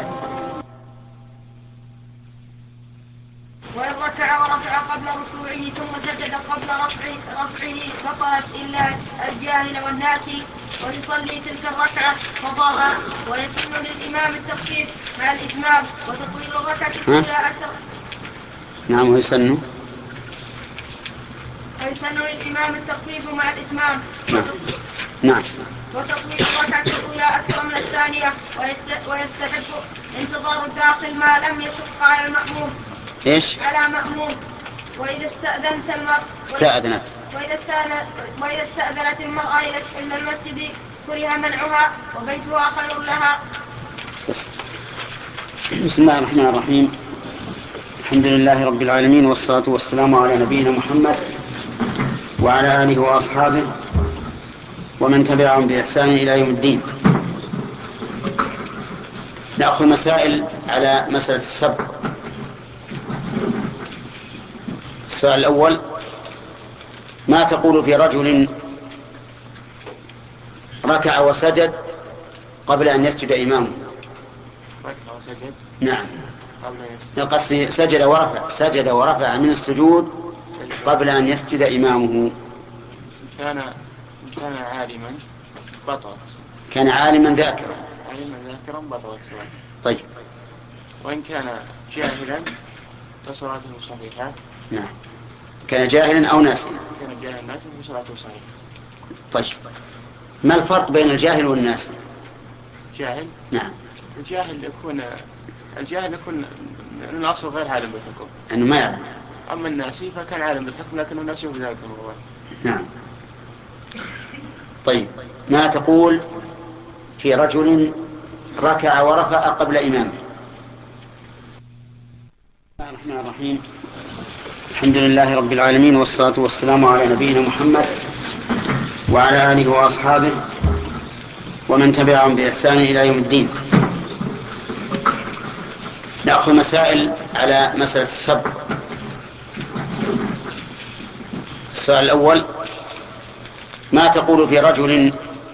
وإن ركع ورفع قبل ركوعه ثم سجد قبل رفعه رفعه بطلت إلا الجاهل والناس، ويصلي تلك الركعة قضاء. ويسن للإمام التخفيف مع الإتمام وتطويل الركعة الأولى أكثر. نعم. ويسن ويسن للإمام التخفيف مع الإتمام. نعم. وتطويل الركعة الأولى أكثر من الثانية. ويستحب انتظار الداخل ما لم يشق على المأموم. إيش؟ على مأموم. وإذا استأذنت المرأة استأذنت وإذا استأذنت وإذا استأذنت المرأة إلى المسجد كره منعها وبيتها خير لها. بس. بسم الله الرحمن الرحيم. الحمد لله رب العالمين، والصلاة والسلام على نبينا محمد وعلى آله وأصحابه ومن تبعهم بإحسان إلى يوم الدين. نأخذ مسائل على مسألة السبق. السؤال الأول: ما تقول في رجل ركع وسجد قبل أن يسجد إمامه؟ ركع وسجد؟ نعم. قبل أن يسجد. قصدي سجد ورفع سجد ورفع من السجود قبل أن يسجد إمامه. كان كان عالما بطلت. كان عالما ذاكرا. عالما ذاكرا بطلت صلاته. طيب. وإن كان جاهلا فصلاته صحيحة. نعم. كان جاهلا أو ناسيا. كان جاهلا ناسيا فصلاته صحيحة. طيب. ما الفرق بين الجاهل والناسي؟ جاهل؟ نعم. الجاهل يكون الجاهل يكون من الأصل غير عالم بالحكم. أنه ما يعلم. أما الناسي فكان عالم بالحكم لكنه ناسي بذلك الموضوع. نعم. طيب. ما تقول في رجل ركع ورفع قبل إمامه؟ بسم الله الرحمن الرحيم. الحمد لله رب العالمين، والصلاة والسلام على نبينا محمد وعلى آله وأصحابه ومن تبعهم بإحسان إلى يوم الدين. نأخذ مسائل على مسألة السبق. السؤال الأول: ما تقول في رجل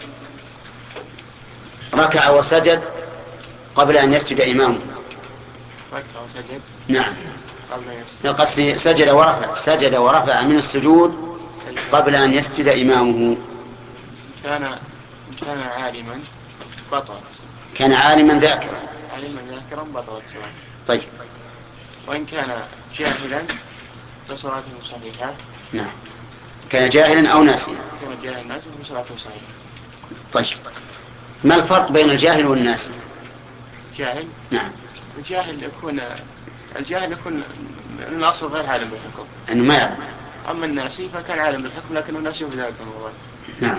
ركع وسجد قبل أن يسجد إمامه؟ ركع وسجد؟ نعم. قبل أن يسجد. قصدي سجد ورفع سجد ورفع من السجود قبل أن يسجد إمامه. كان كان عالما بطلت. كان عالما ذاكرا. عالما ذاكرا بطلت صلاته. طيب. وإن كان جاهلا فصلاته صحيحة. نعم. كان جاهلا أو ناسيا. كان جاهلا ناسيا فصلاته صحيحة. طيب. ما الفرق بين الجاهل والناسي؟ جاهل؟ نعم. الجاهل يكون الجاهل يكون من الأصل غير عالم بالحكم. أنه ما يعلم. أما الناسي فكان عالم بالحكم لكنه ناسي بذلك الموضوع. نعم.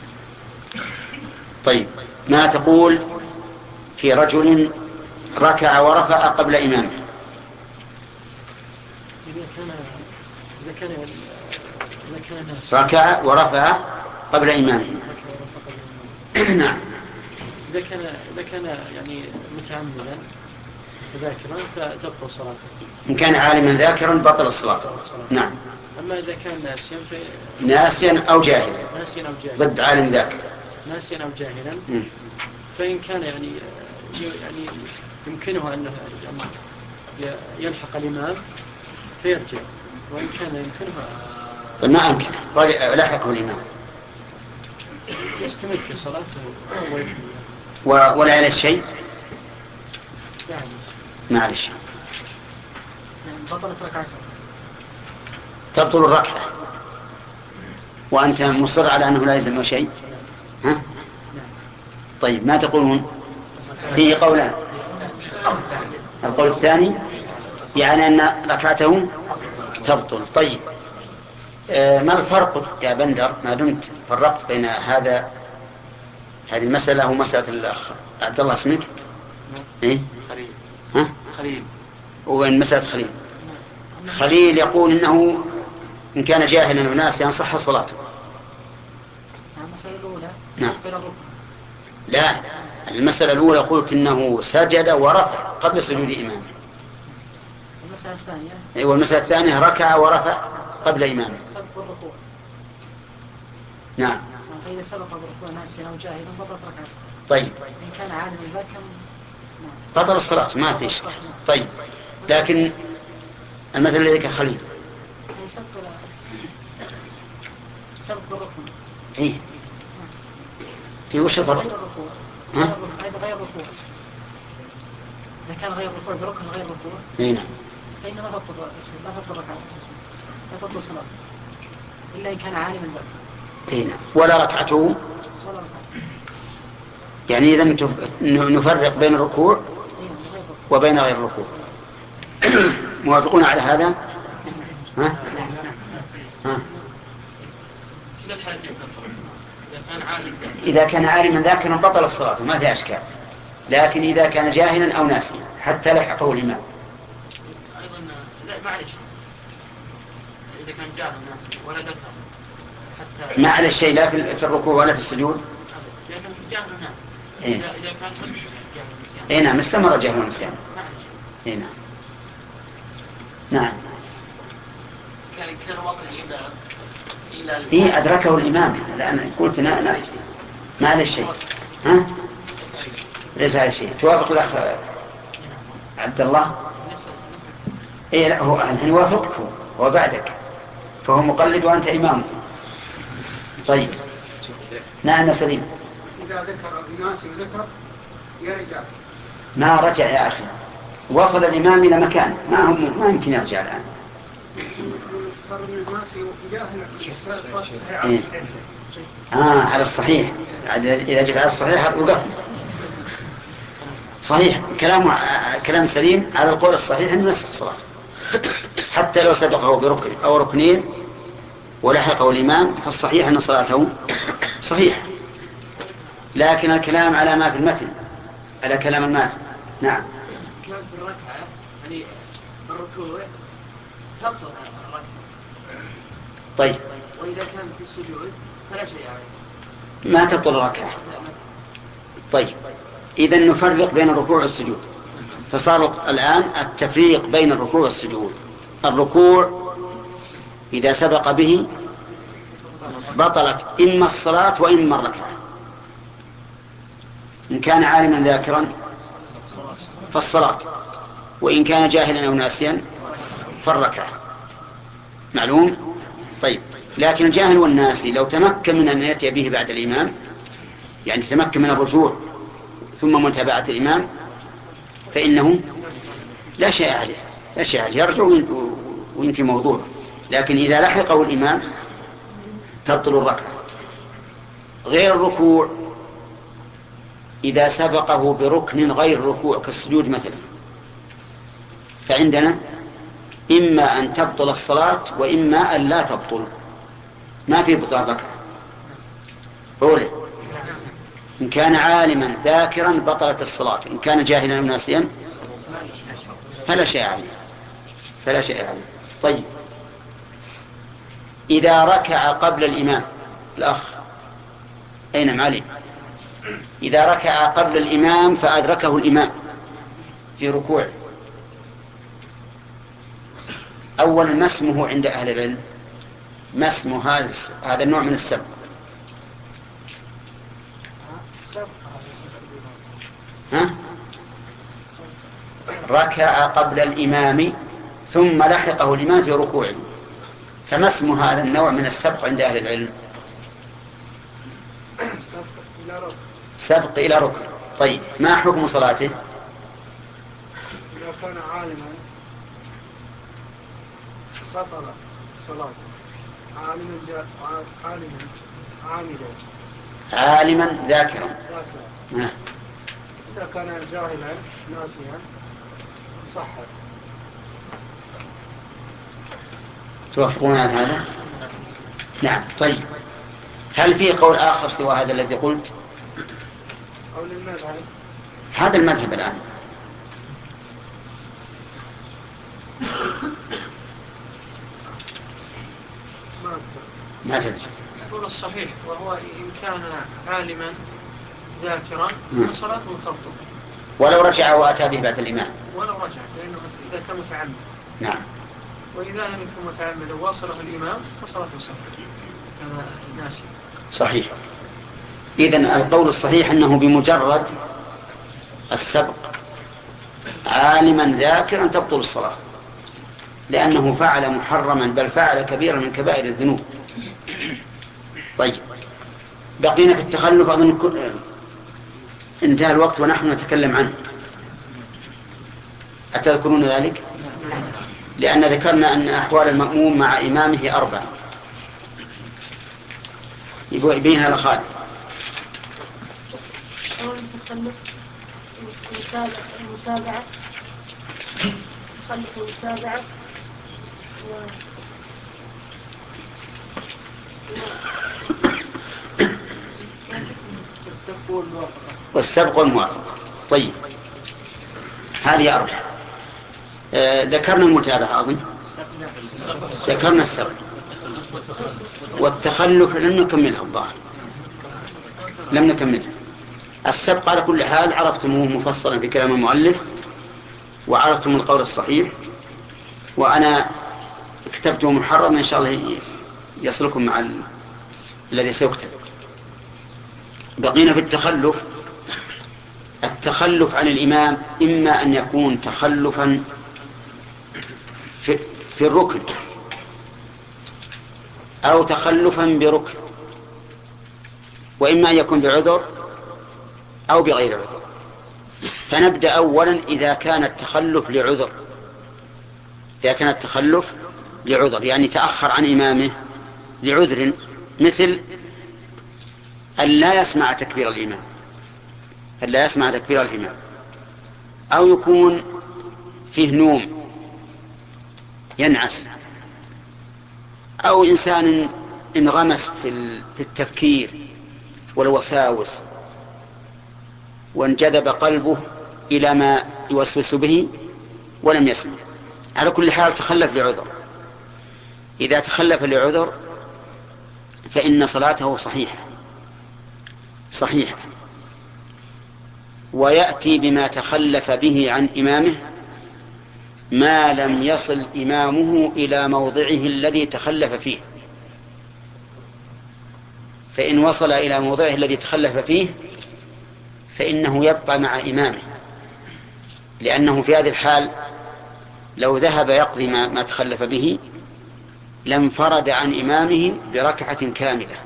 طيب. ما تقول في رجل ركع ورفع قبل إمامه؟ إذا كان إذا كان إذا كان ركع ورفع قبل إمامه. نعم. إذا كان إذا كان يعني متعمدا ذاكرا فتبطل صلاته. إن كان عالما ذاكرا بطل الصلاة. نعم. أما إذا كان ناسيا ف... ناسيا أو جاهلا. ناسيا أو جاهلا. ضد عالم ذاكر. ناسيا أو جاهلا. م. فإن كان يعني يعني يمكنه أنه يعني يلحق الإمام فيرجع، وإن كان يمكنه فما أمكن لحقه الإمام يستمر في صلاته ولا عليه شيء. يعني ما عليه شيء. بطلت ركعته. تبطل الركعة وأنت مصر على أنه لا يلزم شيء. ها؟ طيب. ما تقولون؟ فيه قولان. القول الثاني يعني أن ركعته تبطل. طيب. آه ما الفرق يا بندر ما دمت فرقت بين هذا هذه المسألة ومسألة الأخ عبد الله اسمك؟ إيه؟ خليل. ها؟ خليل. وين مسألة خليل؟ خليل يقول إنه إن كان جاهلا وناسيا صح صلاته. المسألة الأولى. نعم. لا، المسألة الأولى قلت إنه سجد ورفع قبل سجود إمامه. المسألة الثانية. أيوة. المسألة الثانية ركع ورفع قبل إمامه. سبق الركوع. نعم. فإذا سبق الركوع ناسيا أو جاهلا بطلت ركعته. طيب. إن كان عالما ذاكرا بطل الصلاة ما في شيء. طيب. لكن المسألة اللي ذكر خليل. سبق سبق الركوع. إيه. في وش الفرق؟ غير الركوع. ها؟ هذا غير الركوع. إذا كان غير الركوع بركن غير الركوع. إيه نعم. فإنه لا تبطل لا تبطل ركعته. لا تبطل صلاته. إلا إن كان عالما ذاكرا. إيه نعم. ولا ركعته. ولا ركعته. يعني إذا نفرق بين الركوع وبين غير الركوع. موافقون على هذا؟ ها؟ ها؟ كلا الحالتين تبطل. إذا كان عالم إذا كان عالما ذاكرا بطل الصلاة ما في أشكال. لكن إذا كان جاهلا أو ناسيا حتى لحقه الإمام. أيضا لا معلش إذا كان جاهل ناسي ولا ذكر حتى ما على الشيء لا في الركوع ولا في السجود. إذا كان جاهل ناسي. إيه؟ إذا إذا كان مسلم جاهل نسيان. إيه نعم استمر جاهل ونسيان. معلش. إيه نعم. نعم. كان إيه أدركه الإمام، لأن قلت نا نا ما عليه شيء. ها؟ ليس عليه شيء. توافق الأخ عبد الله؟ إيه لا، هو الحين وافقك، هو بعدك، فهو مقلد وأنت إمامه. طيب نعم يا سليم. إذا ذكر الناس وذكر يرجع. ما رجع يا أخي، وصل الإمام إلى مكان ما هو ما يمكن يرجع الآن. إيه؟ آه على الصحيح، إذا جئت على الصحيح وقف. صحيح كلام كلام سليم، على القول الصحيح أنه يصح صلاته حتى لو سبقه بركن أو ركنين ولحقه الإمام، فالصحيح أن صلاته صحيح. لكن الكلام على ما في المتن، على كلام الماتن. نعم. كان في الركعة يعني بالركوع تبطل الركعة. طيب. وإذا كان في السجود فلا شيء عليه. ما تبطل الركعة. طيب. إذا نفرق بين الركوع والسجود، فصار الآن التفريق بين الركوع والسجود. الركوع إذا سبق به بطلت إما الصلاة وإما الركعة. إن كان عالما ذاكرا فالصلاة، وإن كان جاهلا أو ناسيا فالركعة. معلوم؟ طيب. لكن الجاهل والناسي لو تمكن من أن يأتي به بعد الإمام، يعني تمكن من الرجوع ثم متابعة الإمام، فإنه لا شيء عليه، لا شيء عليه، يرجع وينتهي موضوع. لكن إذا لحقه الإمام تبطل الركعة. غير الركوع إذا سبقه بركن غير الركوع كالسجود مثلا، فعندنا إما أن تبطل الصلاة وإما أن لا تبطل، ما في بطل الركعة. أولى إن كان عالما ذاكرا بطلت الصلاة، إن كان جاهلا أو ناسيا فلا شيء عليه، فلا شيء عليه. طيب. إذا ركع قبل الإمام، الأخ أين معلم؟ إذا ركع قبل الإمام فأدركه الإمام في ركوع، أولا ما اسمه عند أهل العلم؟ ما اسمه هذا هذا النوع من السبق؟ ها؟ ركع قبل الإمام ثم لحقه الإمام في ركوعه، فما اسم هذا النوع من السبق عند أهل العلم؟ سبق إلى ركن. طيب ما حكم صلاته؟ إذا كان عالما بطل صلاته، عالما جاء عالما عاملا عالما ذاكرا. ذاكرا. إذا كان جاهلا ناسيا صحت. توافقون على هذا؟ نعم. طيب هل في قول آخر سوى هذا الذي قلت؟ قول المذهب. هذا المذهب الآن. ما تدري. يقول الصحيح وهو إن كان عالما ذاكرا فصلاته تبطل ولو رجع وأتى به بعد الإمام، ولو رجع، لأنه إذا كان متعمد. نعم. وإذا لم يكن متعمد وواصله الإمام فصلاته صحيحة كما الناس. صحيح. إذن القول الصحيح أنه بمجرد السبق عالما ذاكرا تبطل الصلاة، لأنه فعل محرما بل فعل كبيرا من كبائر الذنوب. طيب بقينا في التخلف، أظن كل... انتهى الوقت ونحن نتكلم عنه. أتذكرون ذلك؟ لأن ذكرنا أن أحوال المأموم مع إمامه أربع. يبينها لخالد. التخلف المتابعة التخلف المتابعة والسبق والموافقة. طيب هذه أربعة. آه ذكرنا المتابعة أظن، ذكرنا السبق والتخلف لم نكملها الظاهر، لم نكملها. السبق على كل حال عرفتموه مفصلا في كلام المؤلف وعرفتم القول الصحيح، وأنا كتبته محرم إن شاء الله يصلكم مع ال... الذي سيكتب. بقينا في التخلف. التخلف عن الإمام إما أن يكون تخلفا في, في الركن أو تخلفا بركن، وإما أن يكون بعذر أو بغير عذر. فنبدأ أولا إذا كان التخلف لعذر. إذا كان التخلف لعذر يعني تأخر عن إمامه لعذر، مثل أن لا يسمع تكبير الإمام أن لا يسمع تكبير الإمام أو يكون فيه نوم ينعس، أو إنسان انغمس في التفكير والوساوس وانجذب قلبه إلى ما يوسوس به ولم يسمع. على كل حال تخلف لعذر. إذا تخلف لعذر فإن صلاته صحيحة صحيحة ويأتي بما تخلف به عن إمامه ما لم يصل إمامه إلى موضعه الذي تخلف فيه. فإن وصل إلى موضعه الذي تخلف فيه فإنه يبقى مع إمامه، لأنه في هذه الحال لو ذهب يقضي ما, ما تخلف به لانفرد عن إمامه بركعة كاملة،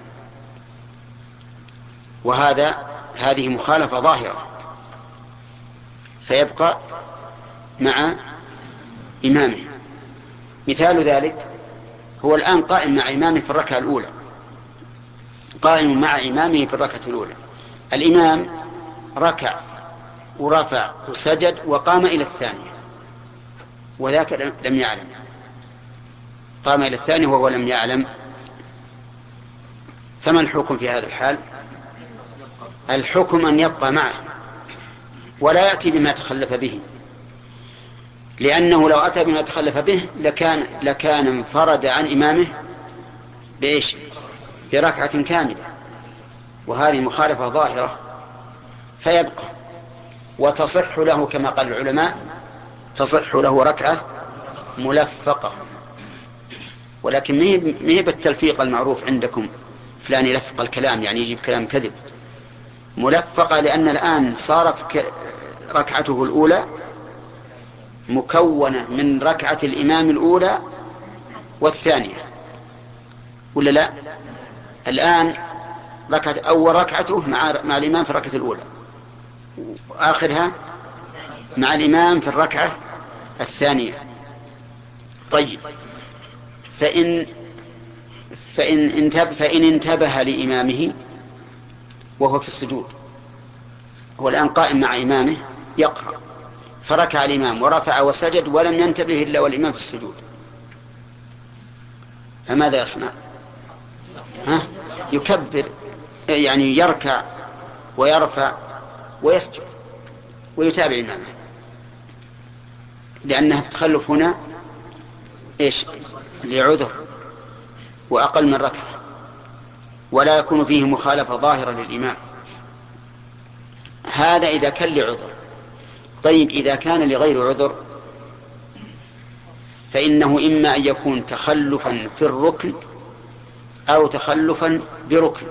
وهذا هذه مخالفة ظاهرة، فيبقى مع إمامه. مثال ذلك هو الآن قائم مع إمامه في الركعة الأولى قائم مع إمامه في الركعة الأولى الإمام ركع ورفع وسجد وقام إلى الثانية وذاك لم يعلم، قام إلى الثانية وهو لم يعلم، فما الحكم في هذا الحال؟ الحكم أن يبقى معه ولا يأتي بما تخلف به، لأنه لو أتى بما تخلف به لكان لكان انفرد عن إمامه بإيش؟ بركعة كاملة، وهذه مخالفة ظاهرة، فيبقى وتصح له كما قال العلماء تصح له ركعة ملفقة، ولكن ما هي بالتلفيق المعروف عندكم فلان يلفق الكلام يعني يجيب كلام كذب. ملفقة لأن الآن صارت ركعته الأولى مكونة من ركعة الإمام الأولى والثانية، ولا لا؟ الآن ركعة أول ركعته مع مع الإمام في الركعة الأولى وآخرها مع الإمام في الركعة الثانية. طيب، فإن فإن انتبه فإن انتبه لإمامه وهو في السجود، هو الآن قائم مع إمامه يقرأ فركع الإمام ورفع وسجد ولم ينتبه إلا والإمام في السجود، فماذا يصنع؟ ها؟ يكبر يعني يركع ويرفع ويسجد ويتابع إمامه، لأنه التخلف هنا إيش؟ لعذر وأقل من ركعة ولا يكون فيه مخالفة ظاهرة للإمام. هذا إذا كان لعذر. طيب، إذا كان لغير عذر فإنه إما أن يكون تخلفا في الركن أو تخلفا بركن.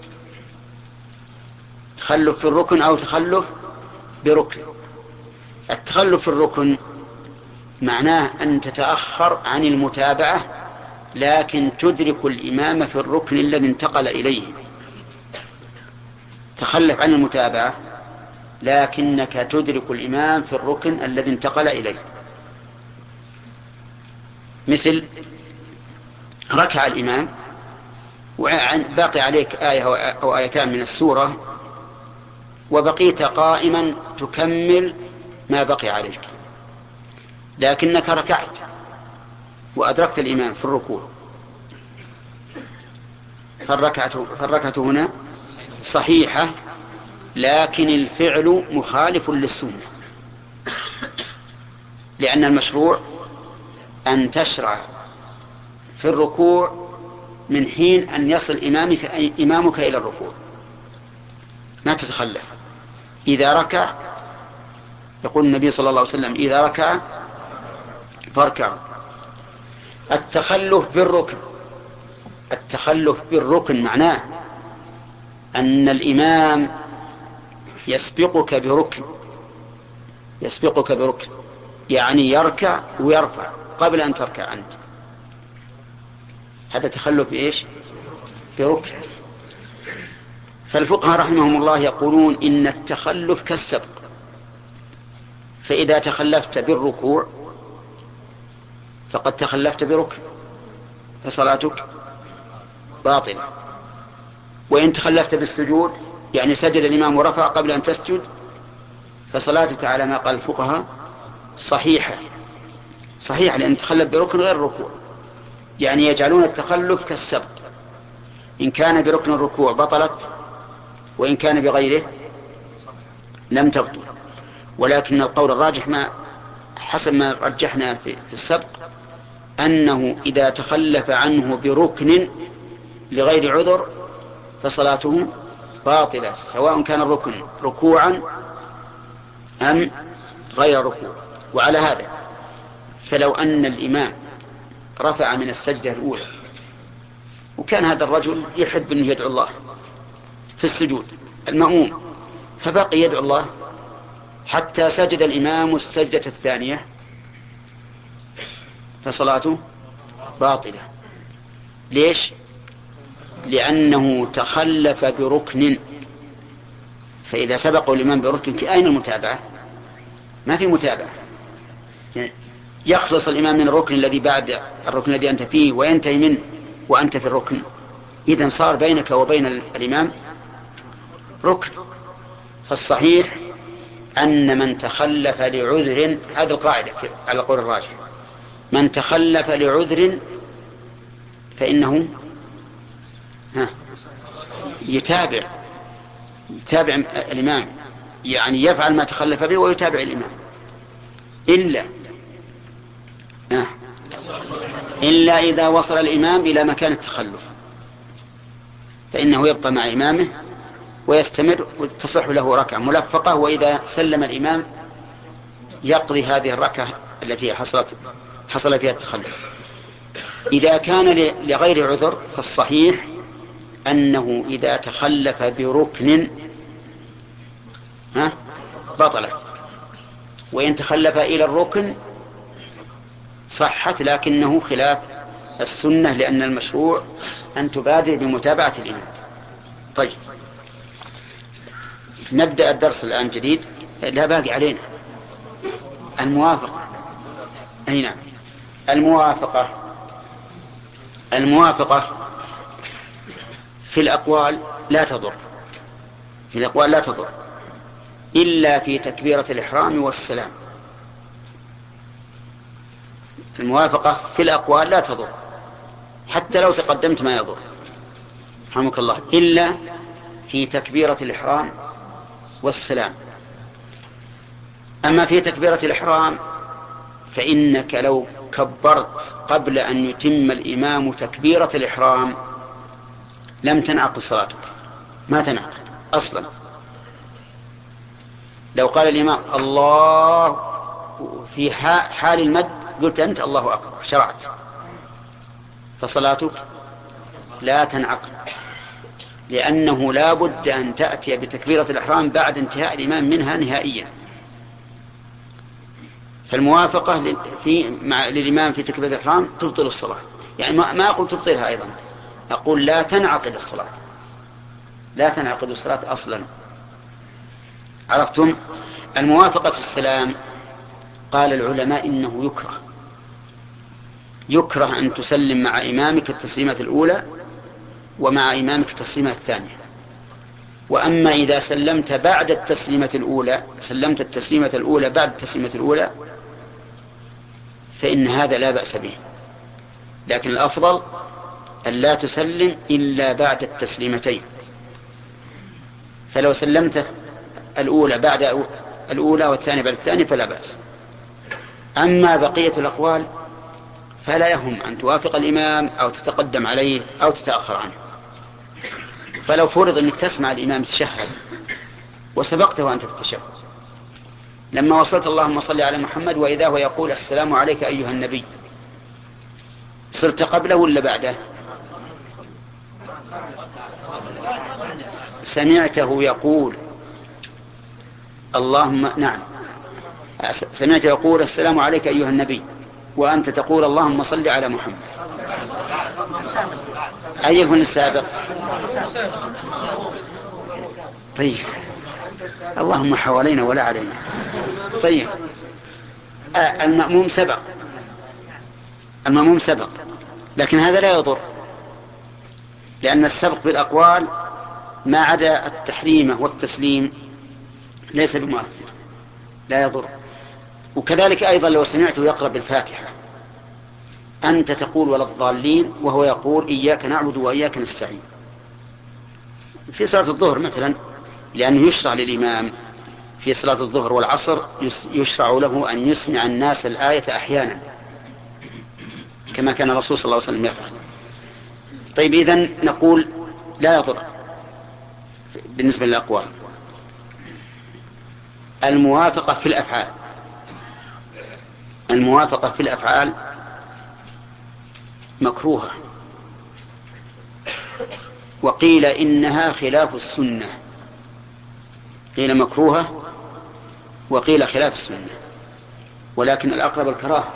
تخلف في الركن أو تخلف بركن. التخلف في الركن معناه أن تتأخر عن المتابعة لكن تدرك الإمام في الركن الذي انتقل إليه. تخلف عن المتابعة لكنك تدرك الإمام في الركن الذي انتقل إليه، مثل ركع الإمام وباقي عليك آية أو آيتان من السورة وبقيت قائما تكمل ما بقي عليك، لكنك ركعت وأدركت الإمام في الركوع، فالركعة, فالركعة هنا صحيحة لكن الفعل مخالف للسنة، لأن المشروع أن تشرع في الركوع من حين أن يصل إمامك, إمامك إلى الركوع، ما تتخلف. إذا ركع يقول النبي صلى الله عليه وسلم إذا ركع فاركعوا، التخلف بالركن التخلف بالركن معناه أن الإمام يسبقك بركن يسبقك بركن يعني يركع ويرفع قبل أن تركع أنت. هذا تخلف بإيش؟ بركن. فالفقهاء رحمهم الله يقولون إن التخلف كالسبق، فإذا تخلفت بالركوع فقد تخلفت بركن فصلاتك باطلة، وإن تخلفت بالسجود يعني سجد الإمام ورفع قبل أن تسجد فصلاتك على ما قال الفقهاء صحيحة صحيحة لأن تخلف بركن غير الركوع. يعني يجعلون التخلف كالسبق، إن كان بركن الركوع بطلت وإن كان بغيره لم تبطل. ولكن القول الراجح ما حسب ما رجحنا في السبق أنه إذا تخلف عنه بركن لغير عذر فصلاته باطلة سواء كان الركن ركوعا أم غير ركوع. وعلى هذا فلو أن الإمام رفع من السجدة الأولى وكان هذا الرجل يحب أن يدعو الله في السجود المأموم فبقي يدعو الله حتى سجد الإمام السجدة الثانية فصلاته باطلة. ليش؟ لأنه تخلف بركن، فإذا سبقوا الإمام بركن أين المتابعة؟ ما في متابعة. يخلص الإمام من الركن الذي بعد الركن الذي أنت فيه وينتهي منه وأنت في الركن، إذن صار بينك وبين الإمام ركن. فالصحيح أن من تخلف لعذر، هذه القاعدة على قول الراجح، من تخلف لعذر فإنه ها يتابع يتابع الإمام، يعني يفعل ما تخلف به ويتابع الإمام إلا ها إلا إذا وصل الإمام إلى مكان التخلف فإنه يبقى مع إمامه ويستمر وتصح له ركعة ملفقة، وإذا سلم الإمام يقضي هذه الركعة التي حصلت حصل فيها التخلف. إذا كان لغير عذر فالصحيح أنه إذا تخلف بركن ها بطلت، وإن تخلف إلى الركن صحت لكنه خلاف السنة لأن المشروع أن تبادر بمتابعة الإمام. طيب نبدأ الدرس الآن جديد، لا باقي علينا الموافقة. أي نعم الموافقة الموافقة في الأقوال لا تضر في الأقوال لا تضر إلا في تكبيرة الإحرام والسلام. الموافقة في الأقوال لا تضر حتى لو تقدمت ما يضر رحمك الله، إلا في تكبيرة الإحرام والسلام. أما في تكبيرة الإحرام فإنك لو كبرت قبل أن يتم الإمام تكبيرة الإحرام لم تنعقد صلاتك، ما تنعقد أصلا. لو قال الإمام الله في حال المد قلت أنت الله أكبر شرعت فصلاتك لا تنعقد، لأنه لا بد أن تأتي بتكبيرة الإحرام بعد انتهاء الإمام منها نهائيا. فالموافقة في مع للإمام في تكبيرة الإحرام تبطل الصلاة، يعني ما أقول تبطلها أيضا، أقول لا تنعقد الصلاة لا تنعقد الصلاة أصلا. عرفتم؟ الموافقة في السلام قال العلماء إنه يكره يكره أن تسلم مع إمامك التسليمة الأولى ومع إمامك التسليمة الثانية. وأما إذا سلمت بعد التسليمة الأولى سلمت التسليمة الأولى بعد التسليمة الأولى فإن هذا لا بأس به، لكن الأفضل أن لا تسلم إلا بعد التسليمتين. فلو سلمت الأولى بعد الأولى والثانية بعد الثانية فلا بأس. أما بقية الأقوال فلا يهم أن توافق الإمام أو تتقدم عليه أو تتأخر عنه. فلو فرض أنك تسمع الإمام تشهد وسبقته وأنت في التشهد، لما وصلت اللهم صل على محمد وإذا هو يقول السلام عليك أيها النبي، صرت قبله ولا بعده؟ سمعته يقول اللهم نعم سمعته يقول السلام عليك أيها النبي وأنت تقول اللهم صل على محمد. أيهن السابق؟ طيب اللهم حوالينا ولا علينا. طيب آه المأموم سبق المأموم سبق لكن هذا لا يضر، لأن السبق بالأقوال ما عدا التحريمة والتسليم ليس بمؤثر لا يضر. وكذلك أيضا لو سمعته يقرأ بالفاتحة أنت تقول ولا الضالين وهو يقول إياك نعبد وإياك نستعين في صلاة الظهر مثلا، لأنه يشرع للإمام في صلاة الظهر والعصر يشرع له أن يسمع الناس الآية أحيانا كما كان الرسول صلى الله عليه وسلم يفعل. طيب إذن نقول لا يضر بالنسبة للأقوال. الموافقة في الأفعال الموافقة في الأفعال مكروهة، وقيل إنها خلاف السنة. قيل مكروهة وقيل خلاف السنة، ولكن الأقرب الكراهة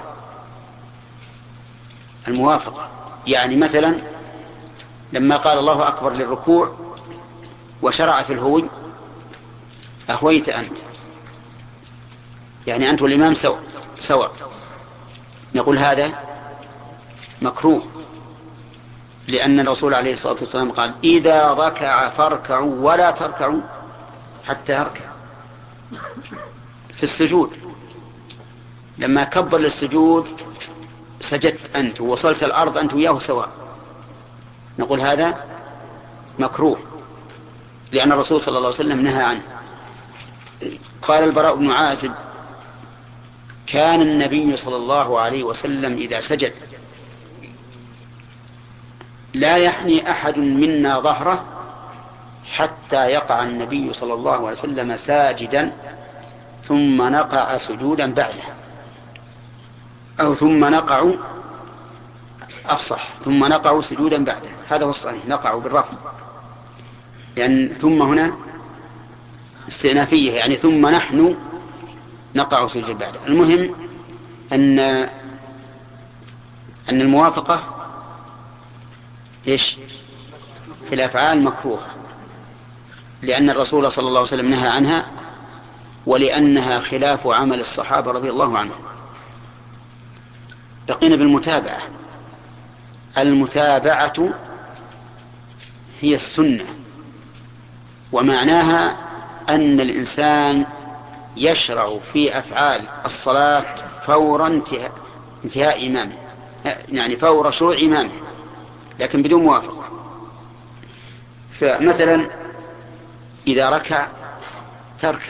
الموافقة. يعني مثلا لما قال الله أكبر للركوع وشرع في الهوي أهويت أنت، يعني أنت والإمام سواء سواء نقول هذا مكروه، لأن الرسول عليه الصلاة والسلام قال إذا ركع فاركعوا ولا تركعوا حتى يركع. في السجود لما كبر للسجود سجدت أنت ووصلت الأرض أنت وياه سواء، نقول هذا مكروه لأن الرسول صلى الله عليه وسلم نهى عنه. قال البراء بن عازب كان النبي صلى الله عليه وسلم إذا سجد لا يحني أحد منا ظهره حتى يقع النبي صلى الله عليه وسلم ساجدا ثم نقع سجودا بعده، أو ثم نقع أفصح ثم نقع سجودا بعده. هذا هو الصحيح، نقع بالرفع، لأن ثم هنا استئنافية، يعني ثم نحن نقع سجودا بعده. المهم أن أن الموافقة إيش في الأفعال مكروهة، لأن الرسول صلى الله عليه وسلم نهى عنها، ولأنها خلاف عمل الصحابة رضي الله عنهم. بقينا بالمتابعة. المتابعة هي السنة، ومعناها أن الإنسان يشرع في أفعال الصلاة فور انتهاء, انتهاء إمامه، يعني فور شروع إمامه، لكن بدون موافقة. فمثلا إذا ركع تركع،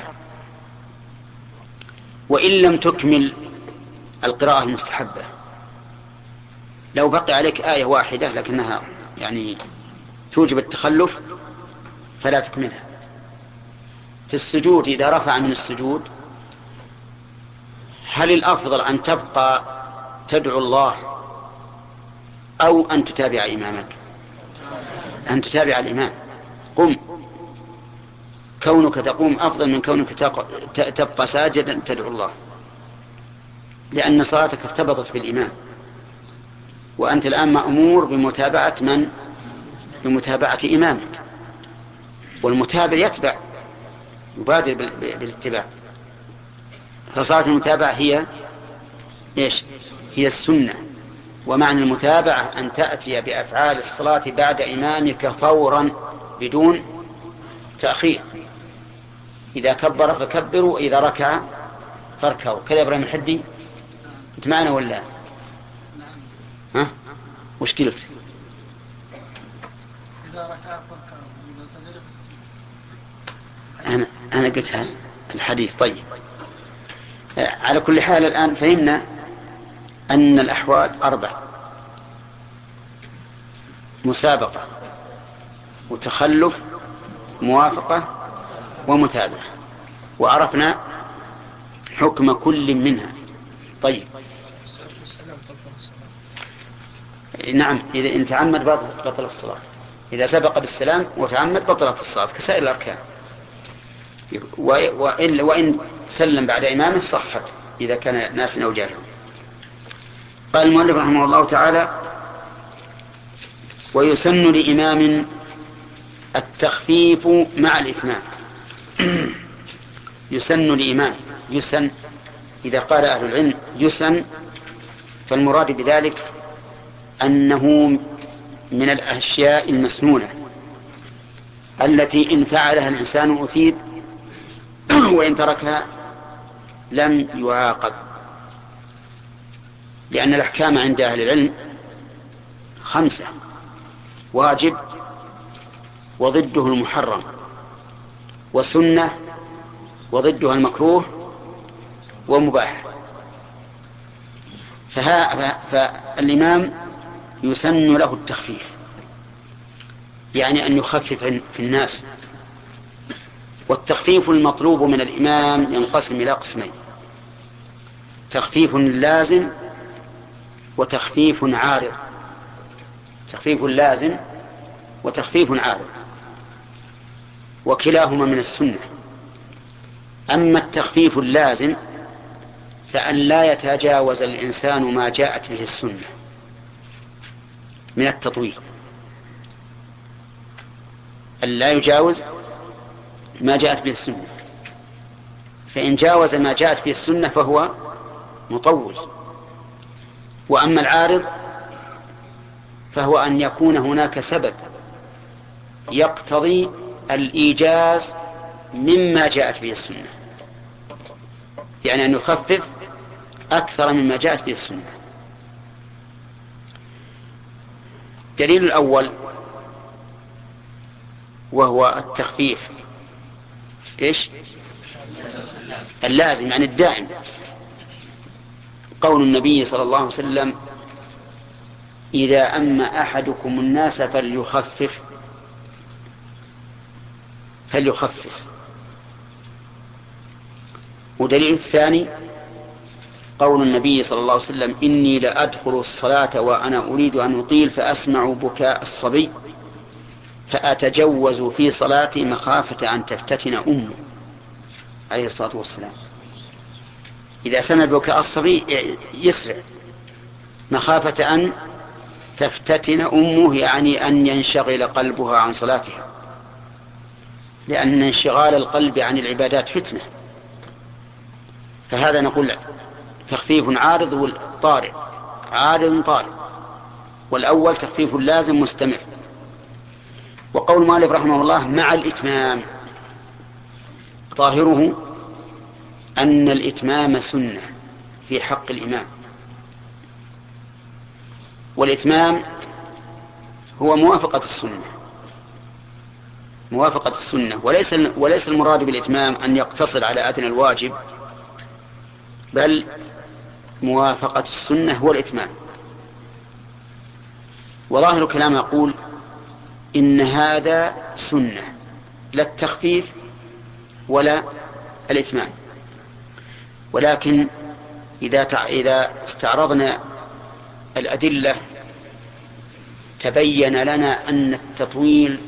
وإن لم تكمل القراءة المستحبة، لو بقي عليك آية واحدة لكنها يعني توجب التخلف فلا تكملها. في السجود إذا رفع من السجود هل الأفضل أن تبقى تدعو الله أو أن تتابع إمامك؟ أن تتابع الإمام. قم، كونك تقوم أفضل من كونك تبقى ساجدا تدعو الله، لأن صلاتك ارتبطت بالإمام، وأنت الآن مأمور بمتابعة من؟ بمتابعة إمامك، والمتابع يتبع يبادر بالاتباع. فصلاة المتابعة هي إيش؟ هي السنة. ومعنى المتابعة أن تأتي بأفعال الصلاة بعد إمامك فورا بدون تأخير. إذا كبر فكبروا، وإذا ركع فاركعوا. كذا إبراهيم الحدي أنت معنا ولا؟ ها؟ وش قلت؟ إذا ركع فاركعوا وإذا سجد فاسجدوا. أنا أنا قلتها الحديث. طيب على كل حال الآن فهمنا أن الأحوال أربع: مسابقة وتخلف موافقة ومتابعة، وعرفنا حكم كل منها. طيب نعم، إذا إن تعمد بطل الصلاة. إذا سبق بالسلام وتعمد بطلت الصلاة كسائر الأركان. وإن, وإن سلم بعد إمامه صحت إذا كان ناس أو جاهل. قال المؤلف رحمه الله تعالى: ويسن لإمام التخفيف مع الإتمام. يسن لإمام، يسن إذا قال أهل العلم يسن فالمراد بذلك أنه من الأشياء المسنونة التي إن فعلها الإنسان أثيب وإن تركها لم يعاقب، لأن الأحكام عند أهل العلم خمسة: واجب، وضده المحرم، وسنة، وضدها المكروه، ومباح. فها فالإمام يسن له التخفيف، يعني أن يخفف في الناس. والتخفيف المطلوب من الإمام ينقسم إلى قسمين: تخفيف لازم وتخفيف عارض. تخفيف لازم وتخفيف عارض، وكلاهما من السنة. أما التخفيف اللازم فأن لا يتجاوز الإنسان ما جاءت به السنة من التطويل، أن لا يجاوز ما جاءت به السنة، فإن جاوز ما جاءت به السنة فهو مطول. وأما العارض فهو أن يكون هناك سبب يقتضي الإيجاز مما جاءت به السنة، يعني أن يخفف أكثر مما جاءت به السنة. دليل الأول وهو التخفيف إيش؟ اللازم، يعني الدائم. قول النبي صلى الله عليه وسلم: إذا أما أحدكم الناس فليخفف فليخفف. ودليل الثاني قول النبي صلى الله عليه وسلم: إني لأدخل الصلاة وأنا أريد أن أطيل فأسمع بكاء الصبي فأتجوز في صلاتي مخافة أن تفتتن أمه، عليه الصلاة والسلام. إذا سمع بكاء الصبي يسرع مخافة أن تفتتن أمه، يعني أن ينشغل قلبها عن صلاتها، لأن انشغال القلب عن العبادات فتنة. فهذا نقول تخفيف عارض والطارئ، عارض طارئ، والأول تخفيف لازم مستمر. وقول المؤلف رحمه الله: مع الإتمام، ظاهره أن الإتمام سنة في حق الإمام. والإتمام هو موافقة السنة، موافقة السنة، وليس وليس المراد بالإتمام أن يقتصر على أدنى الواجب، بل موافقة السنة هو الإتمام. وظاهر كلام يقول إن هذا سنة، لا التخفيف ولا الإتمام. ولكن إذا إذا استعرضنا الأدلة تبين لنا أن التطويل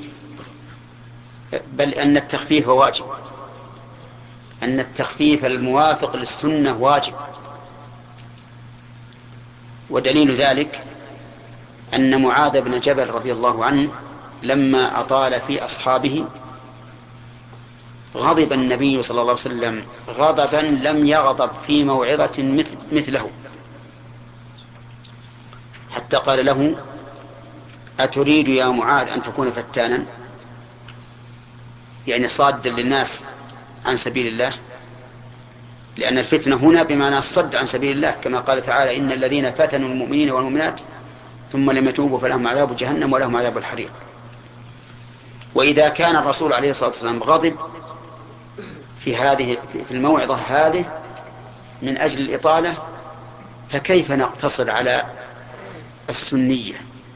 بل أن التخفيف واجب، أن التخفيف الموافق للسنة واجب. ودليل ذلك أن معاذ بن جبل رضي الله عنه لما أطال في أصحابه غضب النبي صلى الله عليه وسلم غضبا لم يغضب في موعظة مثله، حتى قال له: أتريد يا معاذ أن تكون فتانا، يعني صادا للناس عن سبيل الله؟ لأن الفتنة هنا بمعنى الصد عن سبيل الله، كما قال تعالى: إن الذين فتنوا المؤمنين والمؤمنات ثم لم يتوبوا فلهم عذاب جهنم ولهم عذاب الحريق. وإذا كان الرسول عليه الصلاة والسلام غضب في هذه في الموعظة هذه من أجل الإطالة، فكيف نقتصر على السنية؟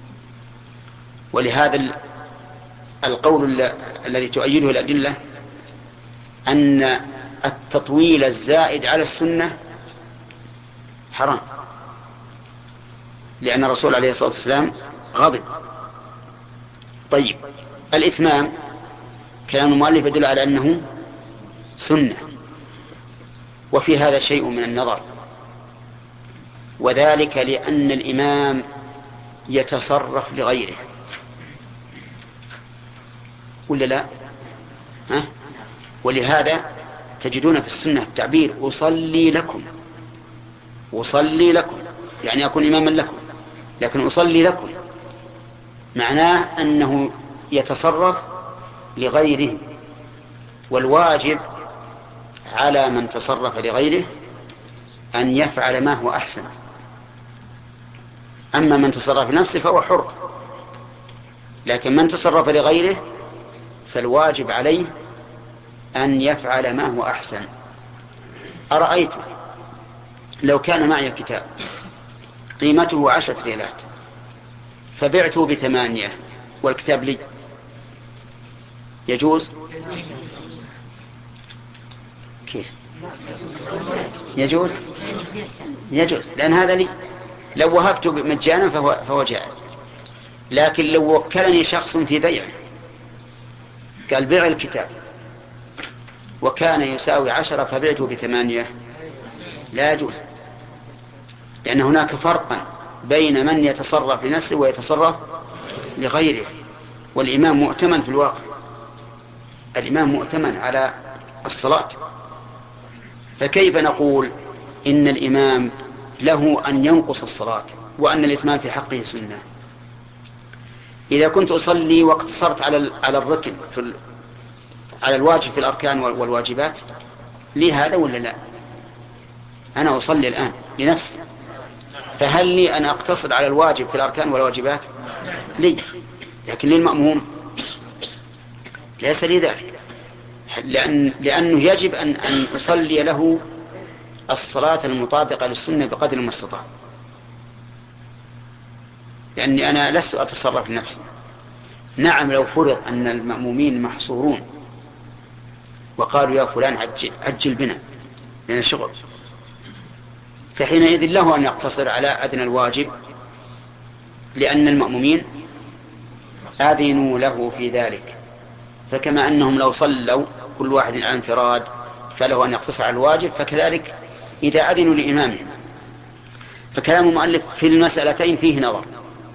ولهذا القول الذي تؤيده الأدلة أن التطويل الزائد على السنة حرام، لأن الرسول عليه الصلاة والسلام غضب. طيب الإتمام كلام المؤلف يدل على أنه سنة، وفي هذا شيء من النظر، وذلك لأن الإمام يتصرف لغيره، ولا لا؟ ها؟ ولهذا تجدون في السنة التعبير أصلي لكم، أصلي لكم يعني أكون إماما لكم، لكن أصلي لكم معناه أنه يتصرف لغيره، والواجب على من تصرف لغيره أن يفعل ما هو أحسن، أما من تصرف لنفسه فهو حر، لكن من تصرف لغيره فالواجب عليه أن يفعل ما هو أحسن. أرأيت لو كان معي كتاب قيمته عشرة ريالات فبعته بثمانية والكتاب لي، يجوز؟ كيف يجوز؟ يجوز، لأن هذا لي، لو وهبته مجانا فهو, فهو جائز. لكن لو وكلني شخص في بيعه قال بيع الكتاب وكان يساوي عشرة فبعته بثمانية لا يجوز، لأن هناك فرقا بين من يتصرف لنفسه ويتصرف لغيره، والإمام مؤتمن في الواقع، الإمام مؤتمن على الصلاة، فكيف نقول إن الإمام له أن ينقص الصلاة وأن الإتمام في حقه سنة؟ إذا كنت أصلي واقتصرت على على الركن في على الواجب في الأركان والواجبات لي هذا ولا لا؟ أنا أصلي الآن لنفسي، فهل لي أن أقتصر على الواجب في الأركان والواجبات؟ لي، لكن للمأموم ليس لي ذلك، لأن لأنه يجب أن أن أصلي له الصلاة المطابقة للسنة بقدر ما استطاع، لأني أنا لست أتصرف لنفسي. نعم لو فرض أن المأمومين محصورون وقالوا يا فلان عجل, عجل بنا لنا شغل، فحينئذ له أن يقتصر على أدنى الواجب، لأن المأمومين آذنوا له في ذلك. فكما أنهم لو صلوا كل واحد على انفراد فله أن يقتصر على الواجب، فكذلك إذا أذنوا لإمامهم. فكلام المؤلف في المسألتين فيه نظر.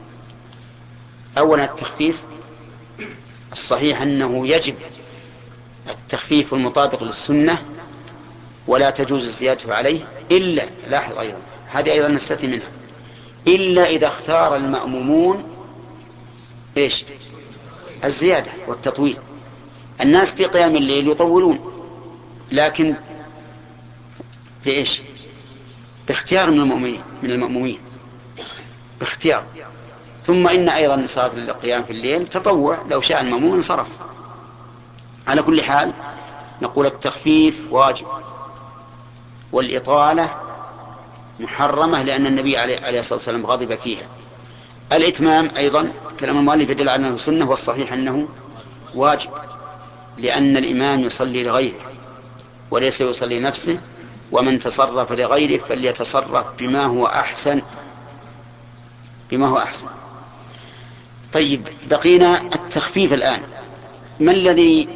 أولا التخفيف الصحيح أنه يجب التخفيف المطابق للسنة ولا تجوز الزيادة عليه، إلا لاحظ أيضا هذه أيضا نستثني منها، إلا إذا اختار المأمومون إيش؟ الزيادة والتطويل. الناس في قيام الليل يطولون، لكن في إيش؟ باختيار من المؤمنين من المأمومين باختيار. ثم إن أيضا صلاة القيام في الليل تطوع، لو شاء المأموم انصرف. على كل حال نقول التخفيف واجب والإطالة محرمة، لأن النبي عليه الصلاة والسلام غضب فيها. الإتمام أيضا كلام المؤلف يدل على أنه سنة، والصحيح أنه واجب، لأن الإمام يصلي لغيره وليس يصلي نفسه، ومن تصرف لغيره فليتصرف بما هو أحسن بما هو أحسن. طيب بقينا التخفيف الآن. ما الذي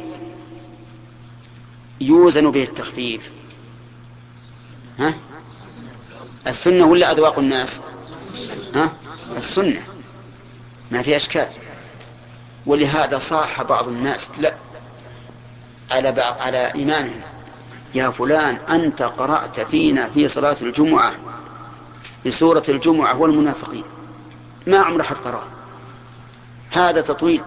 يوزن به التخفيف؟ ها؟ السنة ولا أذواق الناس؟ ها؟ السنة، ما في أشكال. ولهذا صاح بعض الناس لا على بعض على إمامهم: يا فلان أنت قرأت فينا في صلاة الجمعة بسورة الجمعة والمنافقين، ما عمر حد قرأ. هذا تطويل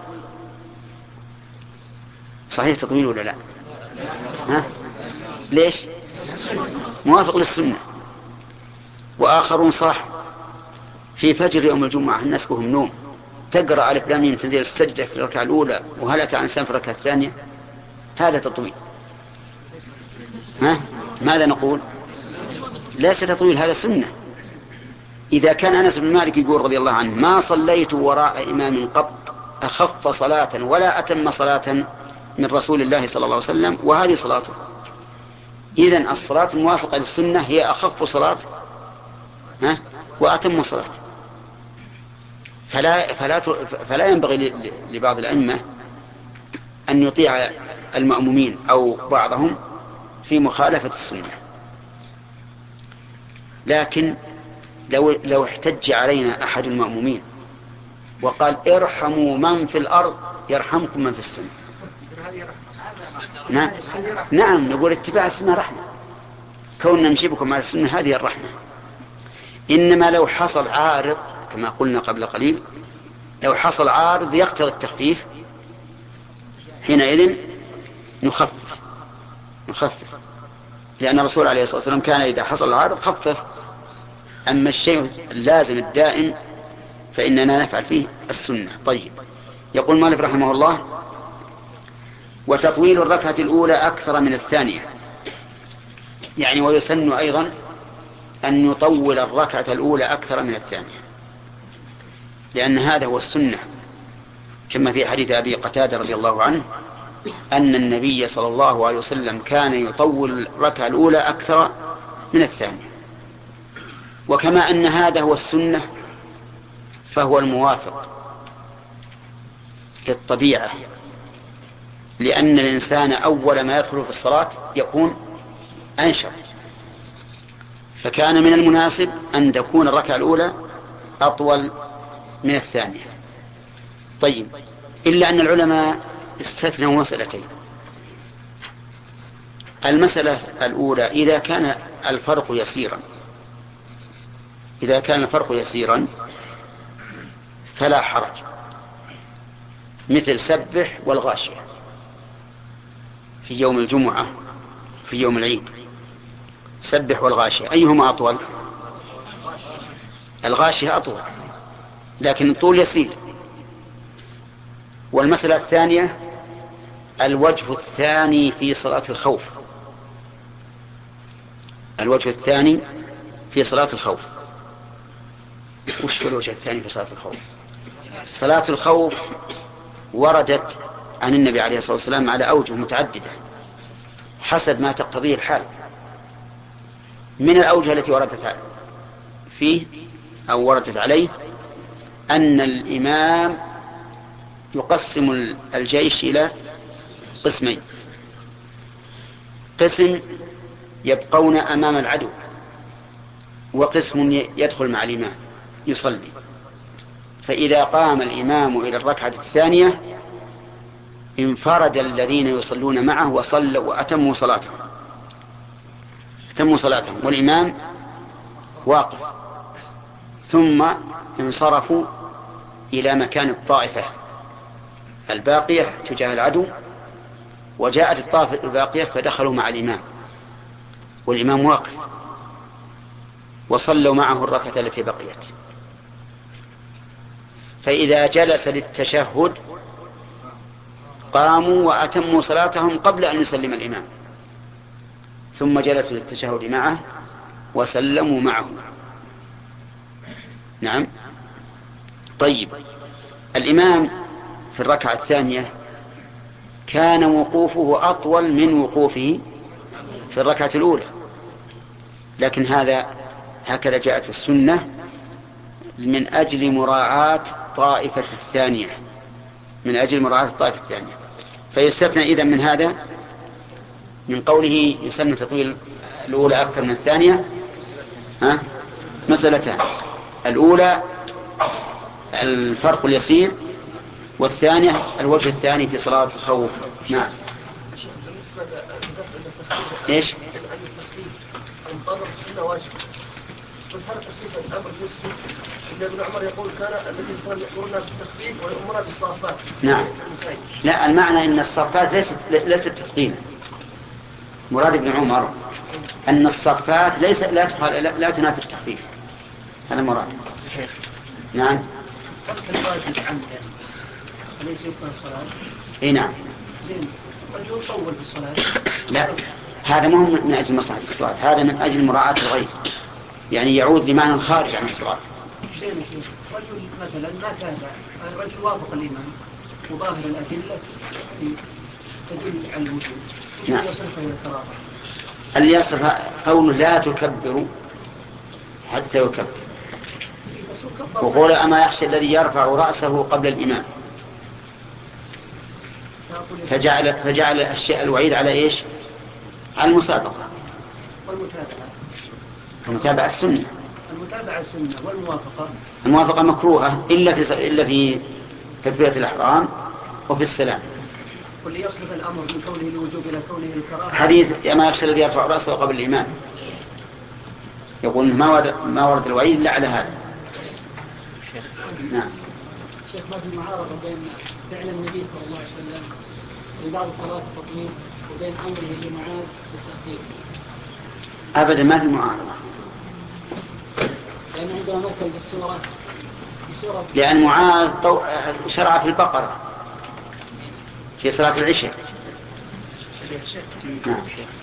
صحيح، تطويل ولا لا؟ ها؟ ليش؟ موافق للسنة. وآخرون صح في فجر يوم الجمعة الناس بهم نوم، تقرأ ألف لام ميم تنزيل السجدة في الركعة الأولى وهل أتى الإنسان في الركعة الثانية، هذا تطويل. ها؟ ماذا نقول؟ ليس تطويل، هذا سنة. إذا كان أنس بن مالك يقول رضي الله عنه: ما صليت وراء إمام قط أخف صلاة ولا أتم صلاة من رسول الله صلى الله عليه وسلم، وهذه صلاته. إذن الصلاة الموافقة للسنة هي أخف صلاة ها؟ وأتم صلاة. فلا, فلا, فلا ينبغي لبعض الأئمة أن يطيع المأمومين أو بعضهم في مخالفة السنة. لكن لو, لو احتج علينا أحد المأمومين وقال ارحموا من في الأرض يرحمكم من في السماء، نعم نعم نقول اتباع السنة رحمة، كوننا نمشي بكم على السنة هذه الرحمة. إنما لو حصل عارض كما قلنا قبل قليل، لو حصل عارض يقتضي التخفيف حينئذ نخفف نخفف لأن الرسول عليه الصلاة والسلام كان إذا حصل العارض خفف. أما الشيء اللازم الدائم فإننا نفعل فيه السنة. طيب، يقول مالك رحمه الله: وتطويل الركعة الأولى أكثر من الثانية، يعني ويسن أيضا أن يطول الركعة الأولى أكثر من الثانية، لأن هذا هو السنة، كما في حديث أبي قتادة رضي الله عنه أن النبي صلى الله عليه وسلم كان يطول الركعة الأولى أكثر من الثانية. وكما أن هذا هو السنة فهو الموافق للطبيعة، لأن الإنسان أول ما يدخل في الصلاة يكون أنشط، فكان من المناسب أن تكون الركعة الأولى أطول من الثانية. طيب، إلا أن العلماء استثنوا مسألتين. المسألة الأولى: إذا كان الفرق يسيرا إذا كان الفرق يسيرا فلا حرج، مثل سبح والغاشية في يوم الجمعة في يوم العيد. سبح والغاشية أيهما أطول؟ الغاشية أطول، لكن الطول يسير. والمسألة الثانية: الوجه الثاني في صلاة الخوف الوجه الثاني في صلاة الخوف وش هو الوجه الثاني في صلاة الخوف؟ صلاة الخوف وردت عن النبي عليه الصلاة والسلام على أوجه متعددة حسب ما تقتضيه الحال. من الأوجه التي وردت فيه أو وردت عليه أن الإمام يقسم الجيش إلى قسمين: قسم يبقون أمام العدو، وقسم يدخل مع الإمام يصلي. فإذا قام الإمام إلى الركعة الثانية انفرد الذين يصلون معه وصلوا وأتموا صلاتهم أتموا صلاتهم والإمام واقف، ثم انصرفوا إلى مكان الطائفة الباقية تجاه العدو، وجاءت الطائفة الباقية فدخلوا مع الإمام والإمام واقف، وصلوا معه الركعة التي بقيت. فإذا جلس للتشهد قاموا وأتموا صلاتهم قبل أن يسلم الإمام، ثم جلسوا للتشهد معه وسلموا معه. نعم. طيب، الإمام في الركعة الثانية كان وقوفه أطول من وقوفه في الركعة الأولى، لكن هذا هكذا جاءت السنة من أجل مراعاة طائفة الثانية من أجل مراعاة الطائفة الثانية. فيستثنى إذن من هذا من قوله يسن تطويل الأولى أكثر من الثانية ها مسألتان: الأولى الفرق اليسير، والثانية الوجه الثاني في صلاة الخوف. نعم. إيش؟ بس هذا تخفيف الأمر نسبي، إن ابن عمر يقول كان النبي صلى الله عليه وسلم يأمرنا بالتخفيف ويأمرنا بالصافات. نعم. لا، المعنى أن الصفات ليست ليست تثقيلا. مراد ابن عمر أن الصفات ليس لا تخال لا, لا تنافي التخفيف، هذا مراد. نعم. أليس يبقى الصلاة؟ إيه نعم. رجل يطول في الصلاة. لا، هذا مهم من أجل مصلحة الصلاة، هذا من أجل مراعاة الغير، يعني يعود لمعنى خارج عن الصلاة. رجل مثلا ما كان رجل وافق الإمام وظاهر الأدلة تدل على الوجود، نعم. يصرف إلى الكراهة. اللي يصرف قوله لا تكبروا حتى يكبر. بس وقول أما يخشى الذي يرفع رأسه قبل الإمام، فجعل فجعل الشيء الوعيد على إيش؟ على المسابقة. والمتابعة المتابعة السنة. المتابعة السنة والموافقة الموافقة مكروهة إلا في إلا في تكبيرة الإحرام وفي السلام. واللي يصرف الأمر من كونه الوجوب إلى كونه الكراهة. حديث أما يخشى الذي يرفع رأسه قبل الإمام يقول ما ورد ما ورد الوعيد إلا على هذا. نعم. شيخ، ما في معارضة بين فعل النبي صلى الله عليه وسلم في بعض صلاة التطويل وبين أمره لمعاذ بالتخفيف؟ أبدا ما في معارضة. لأن عندما مثل بالسورة بسورة لأن معاذ طو... شرع في البقرة في صلاة العشاء. نعم.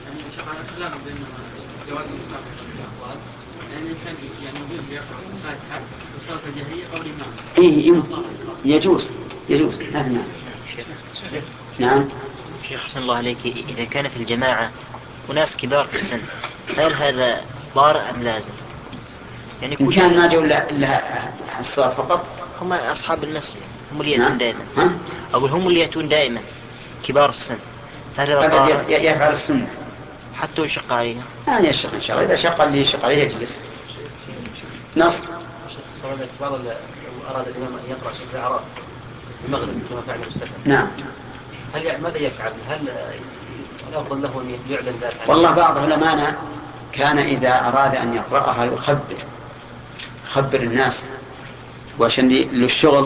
جواز المسابقة في الأقوال، لأن الإنسان يعني يجوز يقرأ الفاتحة بالصلاة الجهرية قبل الإمام. إيه يجوز يجوز نعم. نعم. شيخ حسن الله عليك، إذا كان في الجماعة وناس كبار في السن هل هذا ضار أم لازم؟ يعني إن كان ما جو إلا الصلاة فقط هم أصحاب المسجد هم اللي يأتون دائما. أقول هم اللي يأتون دائما كبار السن، فهل هذا ضار؟ يفعل السنة حتى يشق عليها؟ لا يشق إن شاء الله، إذا شق اللي يشق عليه يجلس. نص. بعض أراد الإمام أن يقرأ سورة الأعراف في المغرب كما فعل السفر. نعم. هل ماذا يفعل؟ هل الأفضل له أن يعلن ذلك؟ والله بعض علماءنا كان إذا أراد أن يقرأها يخبر يخبر الناس، وعشان للشغل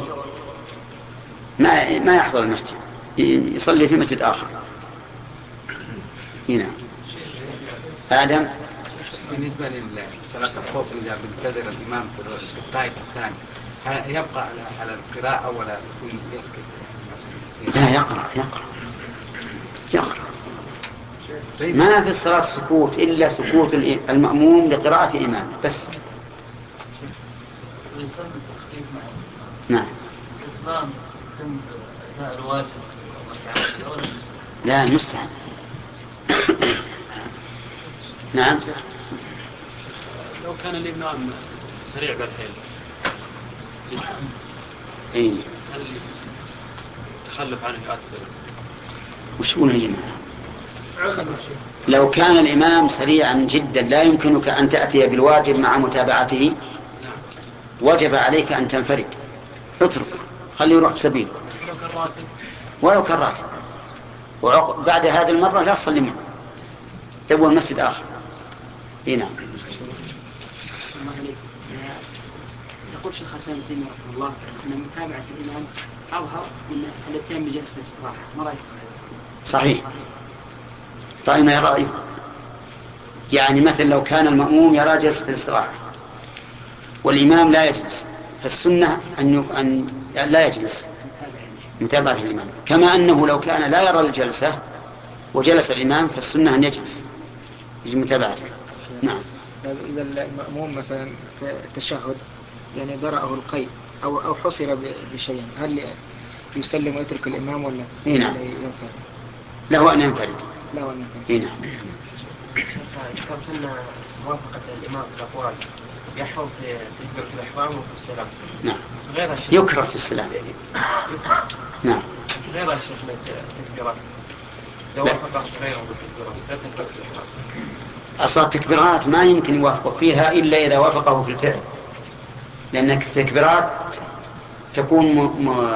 ما ما يحضر المسجد، يصلي في مسجد آخر. هنا آدم. بالنسبة للصلاة الخوف إذا بنتظر الإمام في الطائفة الثانية يبقى على القراءة ولا يكون يسكت؟ لا يقرأ يقرأ يقرأ. ما في الصلاة سكوت إلا سكوت المأموم لقراءة إمامه بس. نعم. لا مستحيل. نعم. لو كان الإمام سريع بالحيل إيه. هل التخلف عنه يؤثر؟ وش يقولون يا جماعة؟ لو كان الإمام سريعا جدا لا يمكنك أن تأتي بالواجب مع متابعته وجب عليك أن تنفرد، اترك خليه يروح بسبيله ولو كان راتب، وبعد هذه المرة لا تصلي معه، تبوه المسجد آخر. هنا يقول شيخ حسن تيمية رحمه الله أن متابعة الإمام أظهر من الاتيان بجلسة الاستراحة. ما رأيك؟ صحيح. طيب ما رأيك؟ يعني مثل لو كان المأموم يرى جلسة الاستراحة والإمام لا يجلس، فالسنة أن أن لا يجلس متابعة الإمام، كما أنه لو كان لا يرى الجلسة وجلس الإمام فالسنة أن يجلس يجب متابعته. نعم. إذا المأموم مثلا في التشهد يعني ضرأه القيء أو أو حصر بشيء، هل يسلم ويترك الإمام ولا؟ إيه نعم. له أن ينفرد. له أن ينفرد. إيه نعم. ذكرت موافقة الإمام في الأقوال يحرم في تكبيرة الإحرام وفي السلام. نعم. غير يكره في السلام. نعم. غير شيخ التكبيرات. لو وافقه غيره بالتكبيرات غير تكبيرة الإحرام. أصلا التكبيرات ما يمكن يوافق فيها إلا إذا وافقه في الفعل، لأن التكبيرات تكون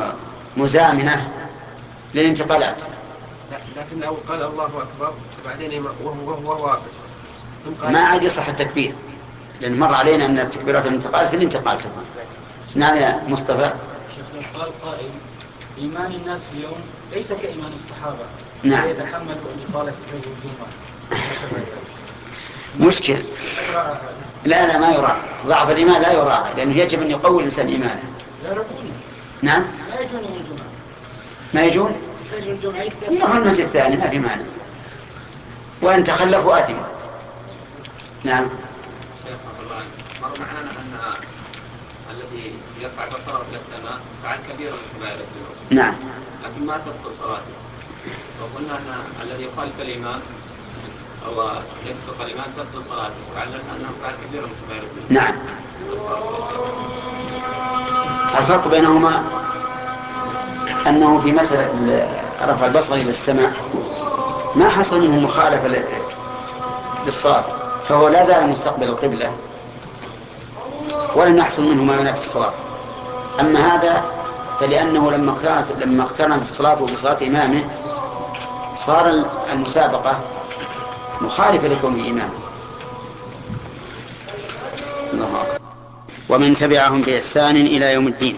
مزامنة للانتقالات. لكن لو قال الله أكبر وبعدين وهو وهو واقف ما عاد يصح التكبير، لأن مر علينا أن التكبيرات الانتقال في الانتقال تكون. نعم يا مصطفى. شيخ قال قائل إيمان الناس اليوم ليس كإيمان الصحابة. نعم. يتحمل الإطالة في غير الجمعة. مشكل. لا لا ما يراعى، ضعف الإيمان لا يراعى، لأنه يجب أن يقوي الإنسان إيمانه. لا ركوني. نعم. ما يجون يوم الجمعة. ما يجون؟ ما يجون الجمعة. يروح المسجد الثاني ما في مانع. وأن تخلفوا آثما. نعم. شيخ الله مر معنا أن الذي يرفع بصره إلى السماء فعل كبير من كبائر الذنوب. نعم. لكن ما تبطل صلاته. وقلنا أن الذي يخالف الإمام أو يسبق الإمام تبطل صلاته، وعلم أنه فعل كبير من كبائر الذنوب. نعم. الفرق بينهما أنه في مسألة رفع البصر إلى السماء ما حصل منه مخالفة للصلاة، فهو لا زال مستقبل القبلة ولم يحصل منه ما يمنع في الصلاة. أما هذا فلأنه لما اقترنت لما اقترنت الصلاة بصلاة إمامه صار المسابقة مخالفة لكونه إمامه. الله أكبر. ومن تبعهم بإحسان إلى يوم الدين.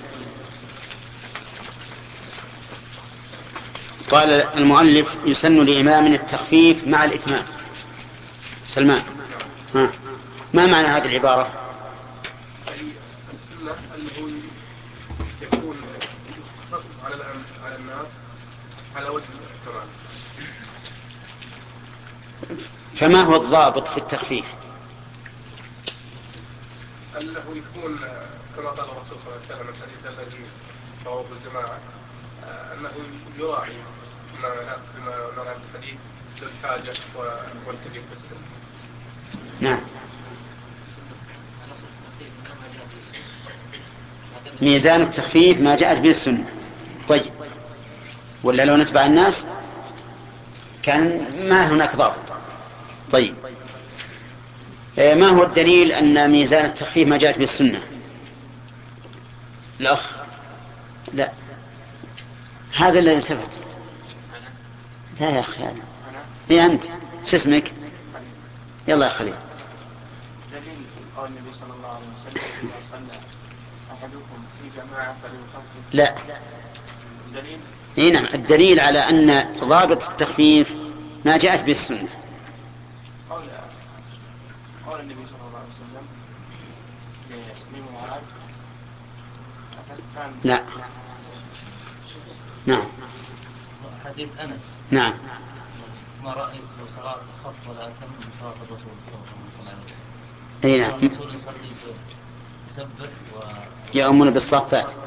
قال المؤلف يسن لإمام التخفيف مع الإتمام. سلمان، ها ما معنى هذه العبارة؟ السنة أنه يكون على على الناس على وجه الاحترام. فما هو الضابط في التخفيف؟ أنه يكون كما قال الرسول صلى الله عليه وسلم الحديث الذي رواه الجماعة أنه يراعي ما ما معنى الحديث للحاجة والكبير في السن. نعم. ميزان التخفيف ما جاءت به السنة. طيب، ولا لو نتبع الناس كان ما هناك ضابط. طيب، ما هو الدليل أن ميزان التخفيف ما جاءت به السنة؟ الأخ لا، هذا الذي التفت. لا يا أخي هذا إيه أنت شو اسمك؟ يلا يا خليل. دليل قول النبي صلى الله عليه وسلم إذا صلى أحدكم في جماعة فليخفف. لا. دليل؟ إيه نعم، الدليل على أن ضابط التخفيف ما جاءت به السنة. قول قول النبي صلى الله عليه وسلم لمعاذ. لا. نعم. حديث أنس. نعم. ما رأيت صلاة خف ولا أتم من صلاة الرسول صلى الله عليه وسلم. أي نعم. الرسول يصلي يسبح و يأمون بالصفات.